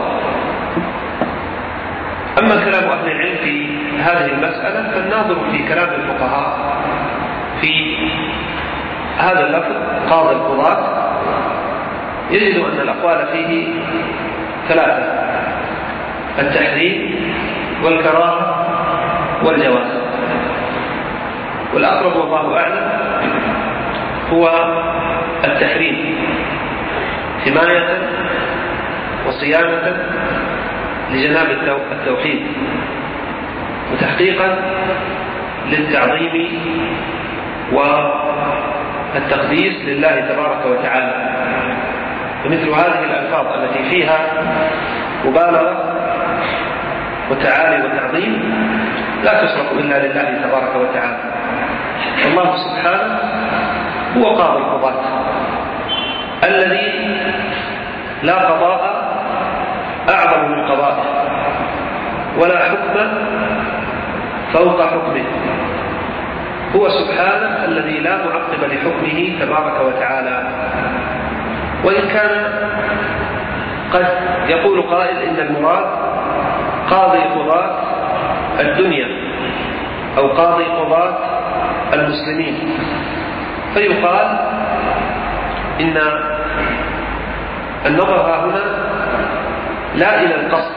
أما كلام أهل العلم في هذه المسألة فالناظر في كلام الفقهاء في هذا اللفظ قاضي القضاة يجد أن الأقوال فيه ثلاثة: التحريم والكراهة والجواز. والأقرب والله أعلم هو التحريم حماية وصيانة لجناب التوحيد، وتحقيقا للتعظيم والتقديس لله تبارك وتعالى. فمثل هذه الألفاظ التي فيها مبالغة وتعالي وتعظيم لا تصرف إلا لله تبارك وتعالى. الله سبحانه هو قاضي القضاة الذي لا قضاء أعظم من قضائه ولا حكم فوق حكمه. هو سبحانه الذي لا معقب لحكمه تبارك وتعالى. وإن كان قد يقول قائل إن المراد قاضي قضاة الدنيا أو قاضي قضاة المسلمين، فيقال إن النظر هنا لا إلى القصد،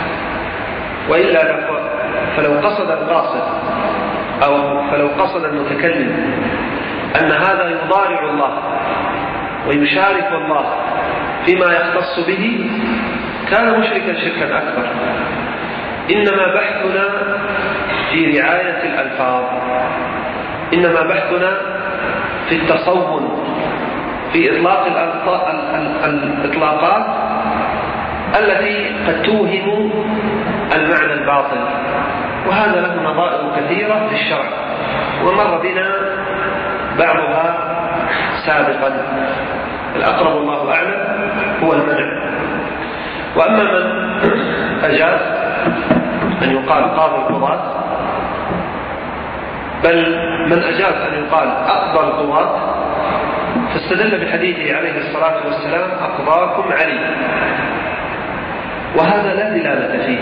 وإلا فلو قصد القاصد أو فلو قصد المتكلم أن هذا يضارع الله ويشارك الله فيما يختص به كان مشركا شركا أكبر. إنما بحثنا في رعاية الألفاظ، إنما بحثنا في التصور، في إطلاق الإطلاقات التي قد توهم المعنى الباطل، وهذا له نظائر كثيرة في الشرع ومر بنا بعضها سابقا. الأقرب الله أعلم هو المنع. وأما من أجاز أن يقال قاضي القضاة، بل من أجاز أن يقال أقضى القضاة، فاستدل بحديثه عليه الصلاة والسلام أقضاكم علي، وهذا لا دلالة فيه،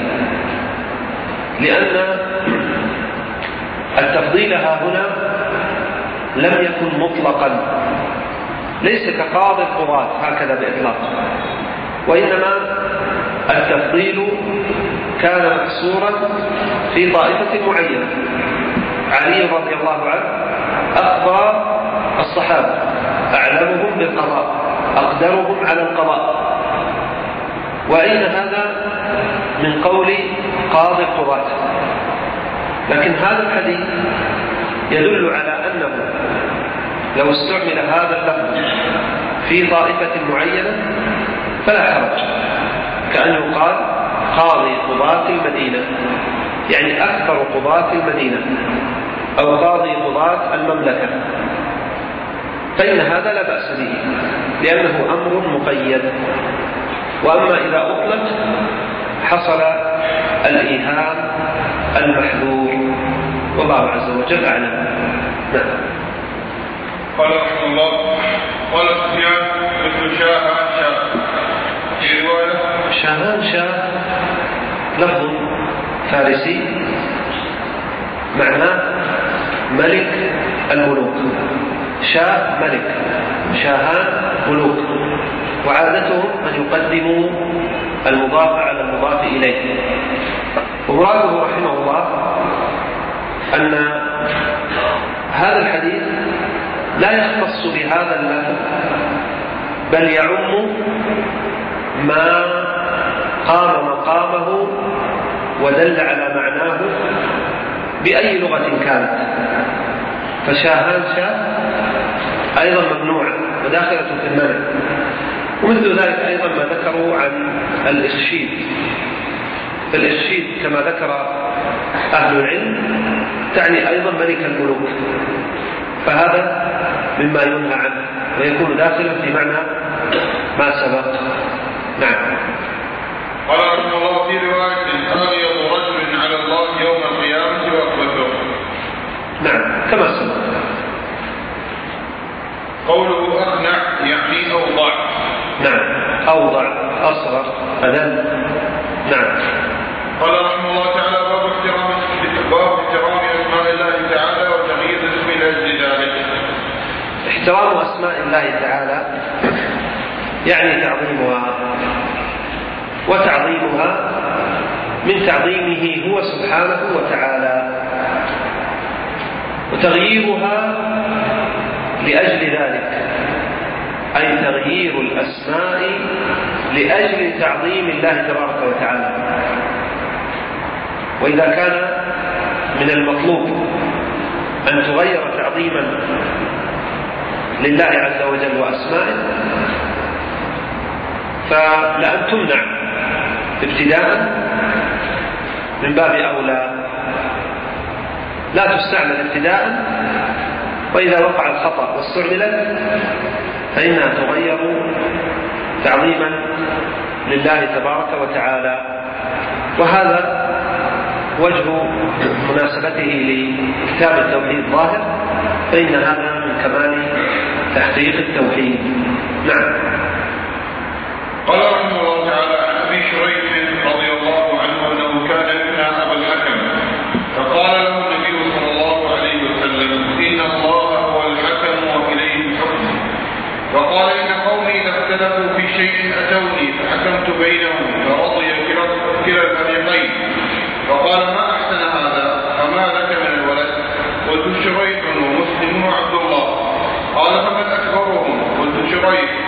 لأن التفضيل ها هنا لم يكن مطلقا، ليس كقاضي القضاة هكذا بإطلاق، وإنما التفضيل كان محصورا في طائفة معينة. علي رضي الله عنه أقضى الصحابة، أعلمهم بالقضاء، أقدرهم على القضاء. وأين هذا من قول قاضي القضاة؟ لكن هذا الحديث يدل على أنه لو استعمل هذا اللفظ في طائفة معينة فلا حرج، كأن يقال قاضي قضاة المدينة، يعني أكثر قضاة المدينة، أو قاضي قضاة المملكة، فإن هذا لا بأس به لأنه أمر مقيد. وأما إذا أطلق حصل الإيهام المحذور، والله عز وجل أعلم. نعم. قال رحمه الله: قال سفيان مثل شاهان شاه، في رواية شاهان شاه لفظ فارسي معناه ملك الملوك، شاه ملك، شاهان ملوك، وعادتهم أن يقدموا المضاف على المضاف إليه. ومراده رحمه الله أن هذا الحديث لا يختص بهذا اللفظ، بل يعم ما قام مقامه ودل على معناه بأي لغة كانت. فشاهان شاه أيضا ممنوع وداخلة في المنع. ومثل ذلك أيضا ما ذكروا عن الإخشيد. فالإخشيد كما ذكر أهل العلم تعني أيضا ملك الملوك، فهذا مما ينهى عنه ويكون داخلا في معنى ما سبق. نعم. قال رحمه الله: في رواية أبيض رجل على الله يوم القيامة وأقبله. نعم كما سبق. قوله أقنع يعني أوضع. نعم، أوضع، أصغر، أذل. نعم. قال رحمه الله تعالى: باب احترام أسماء الله تعالى وتغيير اسم لأجل ذلك. احترام أسماء الله تعالى يعني تعظيمها، وتعظيمها من تعظيمه هو سبحانه وتعالى، وتغييرها لأجل ذلك، أي تغيير الأسماء لأجل تعظيم الله تبارك وتعالى. وإذا كان من المطلوب أن تغير تعظيما لله عز وجل وأسمائه، فلأن تمنع ابتداء من باب أولى، لا تستعمل ابتداء، وإذا وقع الخطأ واستعملت فإنها تغير تعظيما لله تبارك وتعالى. وهذا وجه مناسبته لكتاب التوحيد ظاهر، فإن هذا من كمال تحقيق التوحيد. نعم. قال رحمه الله تعالى: عن أبي شريح رضي الله عنه أنه كان يكنى أبا الحكم، فقال له النبي صلى الله عليه وسلم: إن الله هو الحكم وإليه الحكم. فقال: إن قومي إذا اختلفوا في شيء أتوني فحكمت بينهم فرضي كلا الفريقين. فقال: ما أحسن هذا، فما لك من الولد؟ قلت: شريح ومسلم وعبد الله. قال: فمن أكبرهم؟ قلت: شريح.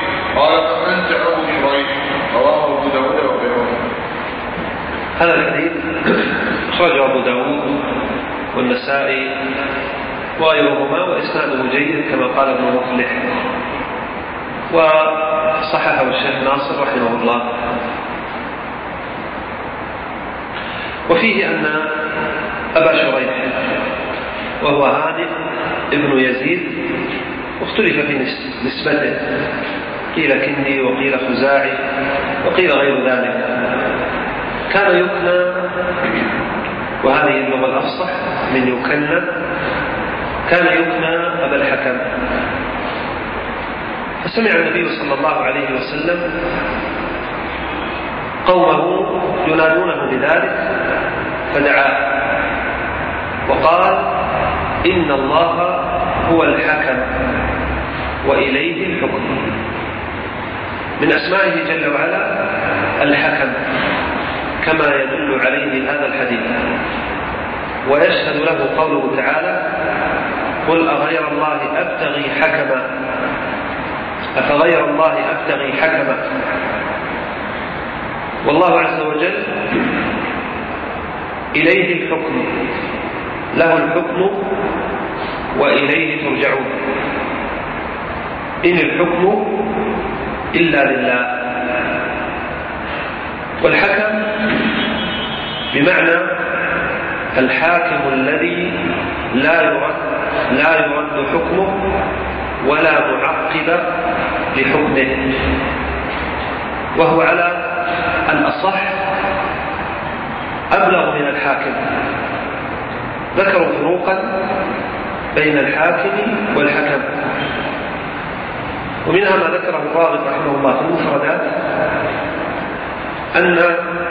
هذا الحديث أخرجه أبو داود والنسائي وغيرهما، وإسناده جيد كما قال ابن مفلح، وصححه الشيخ ناصر رحمه الله. وفيه أن أبا شريح وهو هانئ ابن يزيد اختلف في نسبته، قيل كندي وقيل خزاعي وقيل غير ذلك، كان يكنى، وهذه اللغة الأفصح من يكنى، كان يكنى أبا الحكم. فسمع النبي صلى الله عليه وسلم قومه ينادونه بذلك فدعاه وقال: إن الله هو الحكم وإليه الحكم. من أسمائه جل وعلا الحكم كما يدل عليه هذا الحديث. ويشهد له قوله تعالى: قل أغير الله أبتغي حكما، أفغير الله أبتغي حكما. والله عز وجل إليه الحكم، له الحكم وإليه ترجعون، إن الحكم إلا لله. والحكم بمعنى الحاكم الذي لا يرد حكمه ولا معقب لحكمه، وهو على الأصح أبلغ من الحاكم. ذكروا فروقا بين الحاكم والحكم، ومنها ما ذكره الراغب رحمه الله في المفردات، أن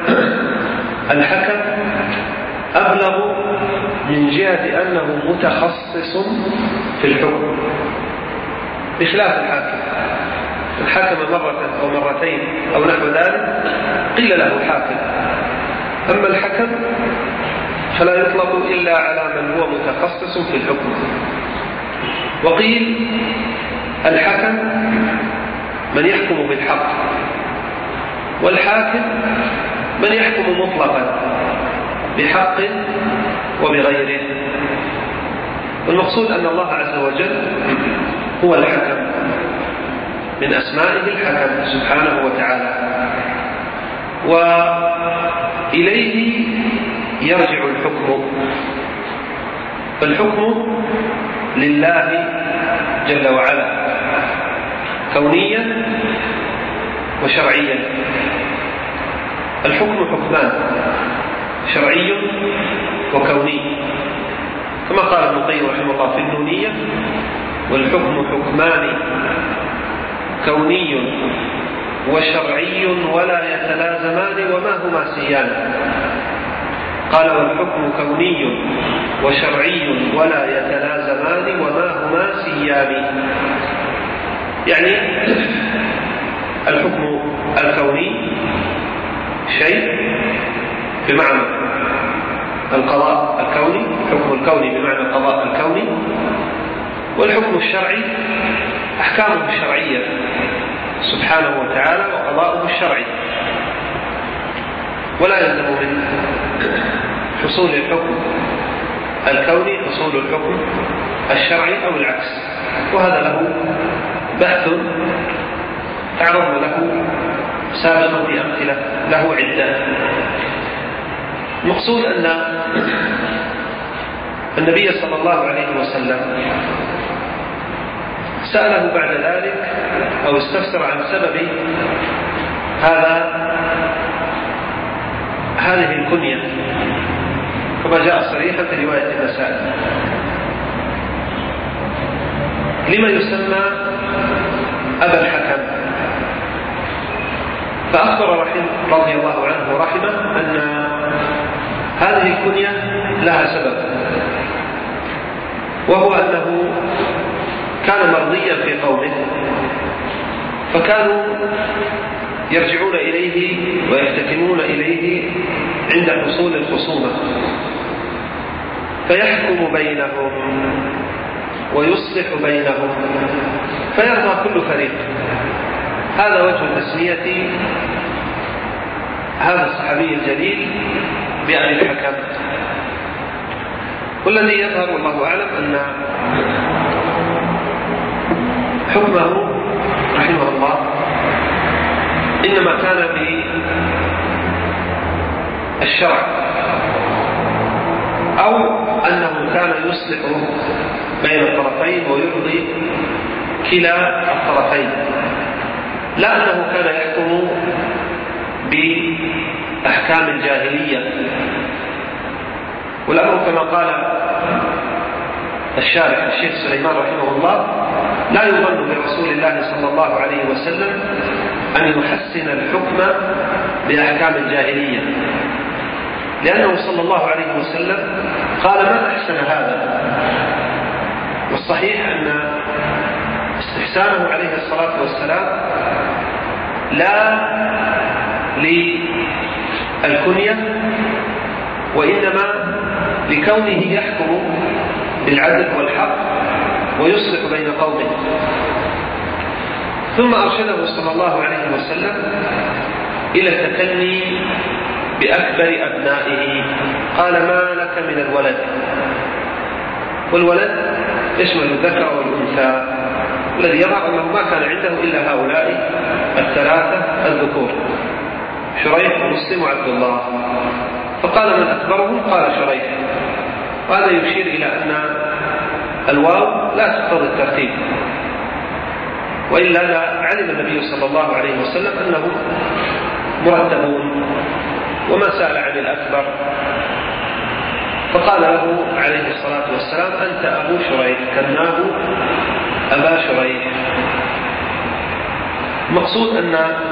الحكم أبلغ من جهة أنه متخصص في الحكم بخلاف الحاكم. الحكم مرة أو مرتين أو نحو ذلك قيل له الحاكم، أما الحكم فلا يطلق إلا على من هو متخصص في الحكم. وقيل الحكم من يحكم بالحق، والحاكم من يحكم مطلقا بحق وبغيره. والمقصود أن الله عز وجل هو الحكم، من أسمائه الحكم سبحانه وتعالى، وإليه يرجع الحكم. فالحكم لله جل وعلا كونيا وشرعيا. الحكم حكمان، شرعي وكوني، كما قال ابن القيم رحمه الله في النونية: والحكم حكمان كوني وشرعي ولا يتلازمان وما هما سيان. قال: والحكم كوني وشرعي ولا يتلازمان وما هما سيان. يعني الحكم الكوني شيء بمعنى القضاء الكوني، الحكم الكوني بمعنى القضاء الكوني، والحكم الشرعي أحكامه الشرعية سبحانه وتعالى وقضاؤه الشرعي. ولا يلزم من حصول الحكم الكوني حصول الحكم الشرعي أو العكس، وهذا له بحث تعرضنا له سابقا بأمثلة له عدة. المقصود أن النبي صلى الله عليه وسلم سأله بعد ذلك أو استفسر عن سبب هذه الكنية كما جاء صريحا في رواية النسائي: لما يسمى أبا الحكم؟ فأخبر رضي الله عنه ورحمه أن هذه الكنية لها سبب، وهو أنه كان مرضيا في قومه، فكانوا يرجعون إليه ويفتتنون إليه عند حصول الخصومة، فيحكم بينهم ويصلح بينهم فيرضى كل فريق. هذا وجه تسمية هذا الصحابي الجليل بأبي الحكم. والذي يظهر والله أعلم أن حكمه رحمه الله إنما كان بالشرع، أو أنه كان يصلح بين الطرفين ويرضي كلا الطرفين، لا أنه كان يحكم بأحكام الجاهلية. والأمر كما قال الشارح الشيخ سليمان رحمه الله: لا يظن برسول الله صلى الله عليه وسلم أن يحسن الحكم بأحكام الجاهلية، لأنه صلى الله عليه وسلم قال: ما أحسن هذا. والصحيح أن استحسانه عليه الصلاة والسلام لا للكنية، وإنما لكونه يحكم بالعدل والحق ويصلح بين قومه. ثم أرشده صلى الله عليه وسلم إلى التكني بأكبر أبنائه، قال: ما لك من الولد؟ والولد يشمل الذكر والأنثى، الذي يظهر أنه ما كان عنده إلا هؤلاء الثلاثة الذكور: شريح ومسلم وعبد الله. فقال: من أكبرهم؟ قال: شريح. وهذا يشير إلى أن الواو لا تقتضي الترتيب، وإلا علم النبي صلى الله عليه وسلم أنهم مرتبون، وما سأل عن الأكبر. فقال له عليه الصلاة والسلام: أنت أبو شريح، كناه أبا شريح. المقصود أن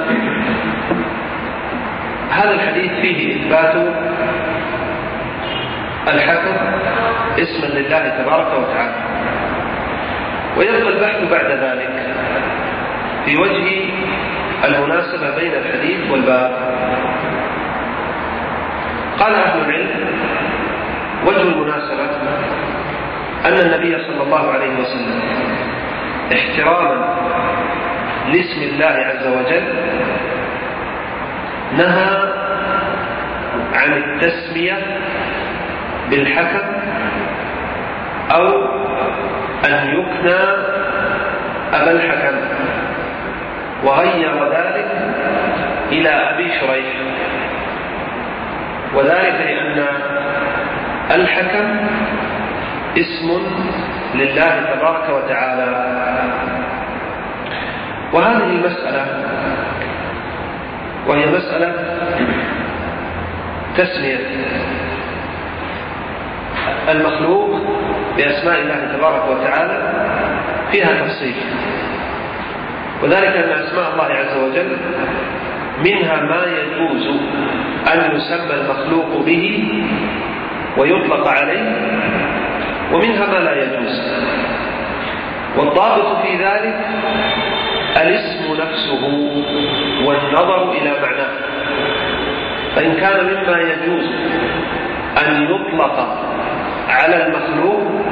هذا الحديث فيه إثبات الحكم اسما لله تبارك وتعالى. ويبقى البحث بعد ذلك في وجه المناسبة بين الحديث والباب. قال أهل العلم: وجه المناسبة أن النبي صلى الله عليه وسلم احتراما لاسم الله عز وجل نهى عن التسمية بالحكم أو أن يكنى أبا الحكم، وغير ذلك إلى أبي شريح، وذلك لأن الحكم اسم لله تبارك وتعالى. وهذه المسألة وهي مسألة تسمية المخلوق بأسماء الله تبارك وتعالى فيها تفصيل، وذلك أن أسماء الله عز وجل منها ما يجوز أن يسمى المخلوق به ويطلق عليه، ومنها ما لا يجوز. والضابط في ذلك الاسم نفسه والنظر إلى معناه. فإن كان مما يجوز أن يطلق على المخلوق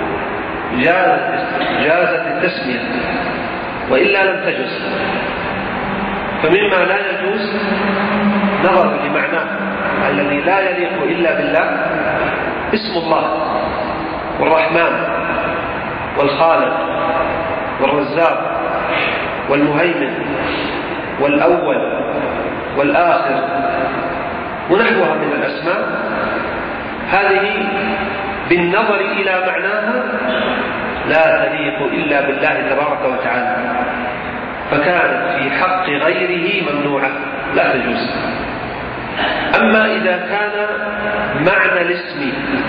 جازت التسمية، وإلا لم تجز. فمما لا يجوز نظر لمعناه الذي لا يليق إلا بالله اسم الله والرحمن والخالق والرزاق والمهيمن والأول والآخر ونحوها من الأسماء، هذه بالنظر إلى معناها لا تليق إلا بالله تبارك وتعالى، فكانت في حق غيره ممنوعة لا تجوز. أما إذا كان معنى الاسم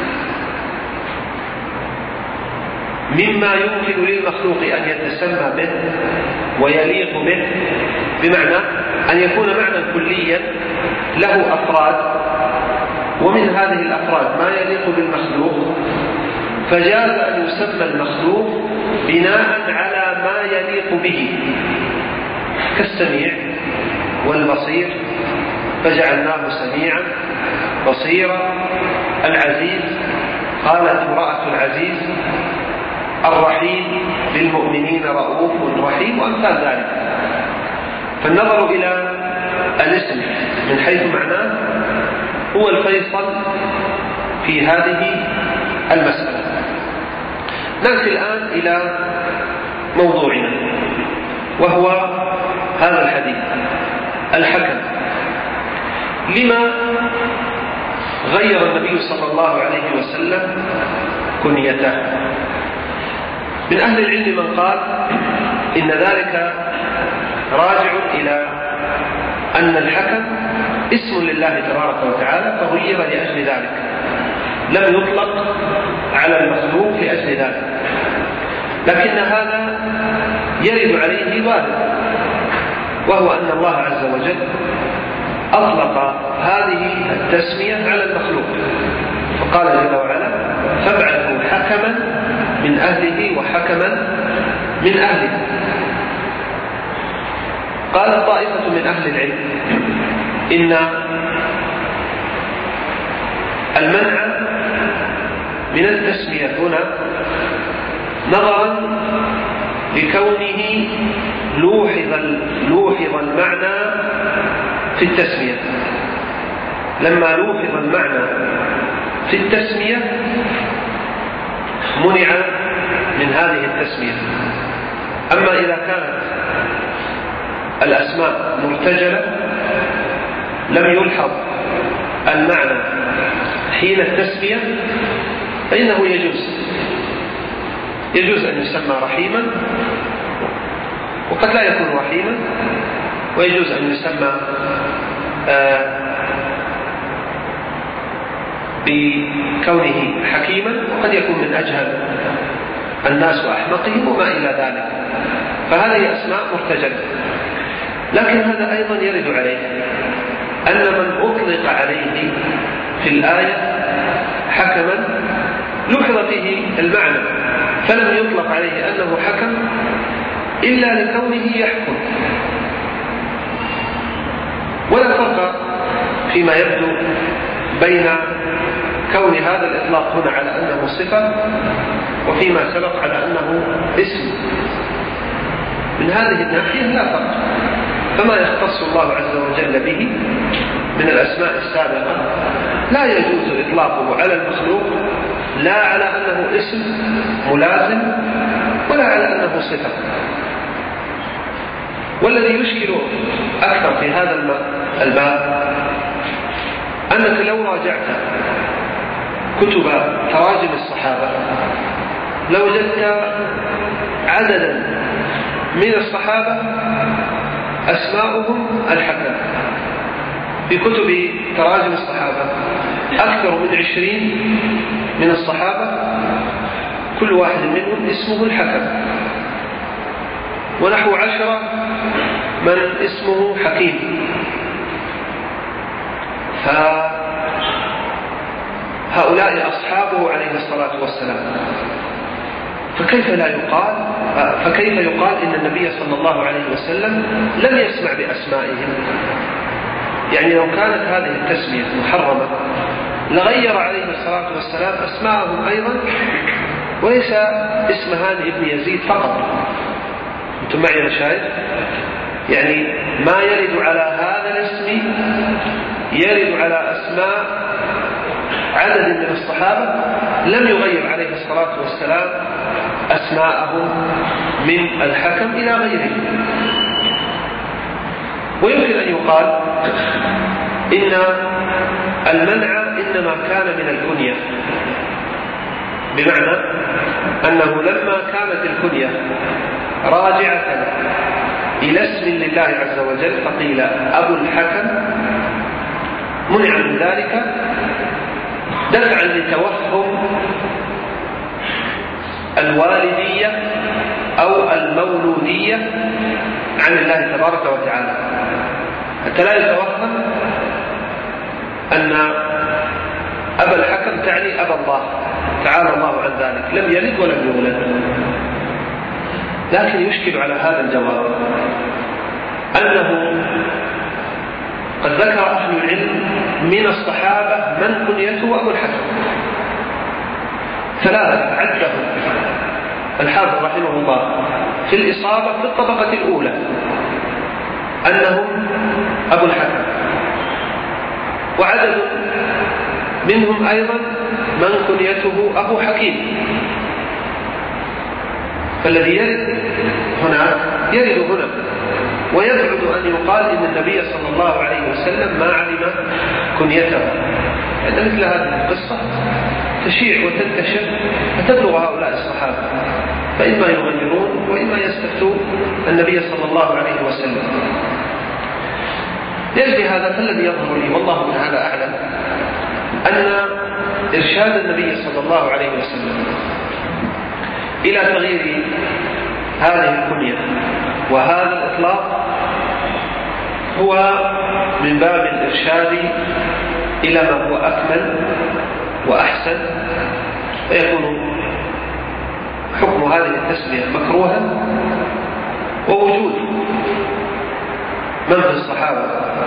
مما يمكن للمخلوق أن يتسمى به ويليق به، بمعنى أن يكون معنى كليا له أفراد، ومن هذه الأفراد ما يليق بالمخلوق، فجاز أن يسمى المخلوق بناء على ما يليق به، كالسميع والبصير فجعلناه سميعا بصيرا. العزيز قالت امرأة العزيز الرحيم بالمؤمنين رؤوف رحيم، وأمثال ذلك. فالنظر إلى الاسم من حيث معناه هو الفيصل في هذه المسألة. نأتي الآن إلى موضوعنا، وهو هذا الحديث: الحكم. لما غير النبي صلى الله عليه وسلم كنيته؟ من أهل العلم من قال إن ذلك راجع إلى أن الحكم اسم لله تبارك وتعالى فغير لأجل ذلك، لم يطلق على المخلوق لأجل ذلك، لكن هذا يرد عليه وارد، وهو أن الله عز وجل أطلق هذه التسمية على المخلوق، فقال جل وعلا: فابعثوا حكما من أهله وحكما من أهله. قال طائفة من أهل العلم إن المنع من التسمية هنا نظرا لكونه لوحظ المعنى في التسمية. لما لوحظ المعنى في التسمية منع من هذه التسمية. أما إذا كانت الأسماء مرتجلة لم يلحظ المعنى حين التسمية فإنه يجوز أن يسمى رحيما، وقد لا يكون رحيما، ويجوز أن يسمى بكونه حكيما، وقد يكون من أجهل الناس وأحمقهم وما إلى ذلك، فهذه أسماء مرتجلة. لكن هذا أيضا يرد عليه أن من أطلق عليه في الآية حكما لوحظ فيه المعنى، فلم يطلق عليه أنه حكم إلا لكونه يحكم. ولا فرق فيما يبدو بين كون هذا الإطلاق هنا على أنه صفة وفيما سبق على أنه اسم. من هذه الناحية لا فرق، فما يختص الله عز وجل به من الأسماء السابقة لا يجوز إطلاقه على المخلوق، لا على أنه اسم ملازم ولا على أنه صفة. والذي يشكل أكثر في هذا الباب أنك لو راجعت كتب تراجم الصحابة لوجدت عددا من الصحابة أسماؤهم الحكم. في كتب تراجم الصحابة أكثر من 20 من الصحابة كل واحد منهم اسمه الحكم، ونحو 10 من اسمه حكيم. فهؤلاء أصحابه عليه الصلاة والسلام، فكيف يقال إن النبي صلى الله عليه وسلم لم يسمع بأسمائهم؟ يعني لو كانت هذه التسمية محرمة لغير عليه الصلاة والسلام أسماءهم أيضا، وليس اسم هاني ابن يزيد فقط. أنتم معي يا مشايخ؟ يعني ما يرد على هذا الاسم يرد على أسماء عدد من الصحابة لم يغير عليه الصلاة والسلام أسماءهم من الحكم إلى غيره. ويمكن أن يقال إن المنع إنما كان من الكنية، بمعنى أنه لما كانت الكنية راجعة إلى اسم لله عز وجل فقيل أبو الحكم، منع من ذلك دفعا لتوهم الوالدية أو المولودية عن الله تبارك وتعالى، حتى لا يتوهم أن أبا الحكم تعني أبا الله تعالى الله عن ذلك، لم يلد ولم يولد. لكن يشكل على هذا الجواب أنه قد ذكر أهل العلم من الصحابة من كنيته أبو الحكم 3 عدهم الحافظ رحمه الله في الإصابة في الطبقة الأولى: أنهم أبو الحكم، وعدد منهم أيضا من كنيته أبو حكيم، فالذي يرد هنا يرد هنا، ويبعد أن يقال إن النبي صلى الله عليه وسلم ما علم كنيته، لأن مثل هذه القصة تشيع وتنتشر فتبلغ هؤلاء الصحابة، فإما يغيرون وإما يستفتون النبي صلى الله عليه وسلم. لأجل هذا فالذي يظهر لي والله تعالى أعلم أن إرشاد النبي صلى الله عليه وسلم إلى تغيير هذه الكنية وهذا الإطلاق هو من باب الإرشاد إلى ما هو أكمل وأحسن، فيكون حكم هذه التسمية مكروها، ووجود من في الصحابة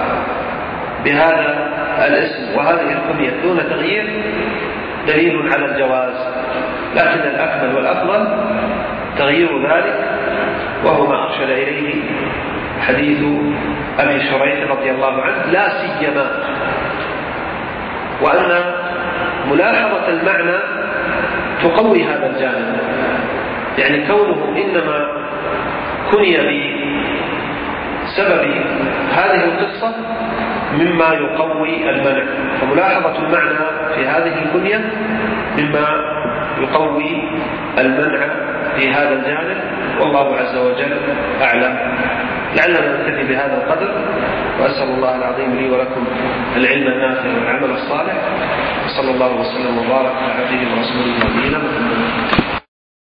بهذا الاسم وهذه الكنية دون تغيير دليل على الجواز، لكن الأكمل والأفضل تغيير ذلك، وهو ما أرشد إليه حديث أبي شريح رضي الله عنه، لا سيما وأن ملاحظة المعنى تقوي هذا الجانب، يعني كونه إنما كني بسبب هذه القصة مما يقوي المنع، فملاحظة المعنى في هذه الكنية مما يقوي المنع في هذا الجانب، والله عز وجل أعلم. لعلنا نكتفي بهذا القدر، وأسأل الله العظيم لي ولكم العلم النافع والعمل الصالح، وصلى الله وسلم وبارك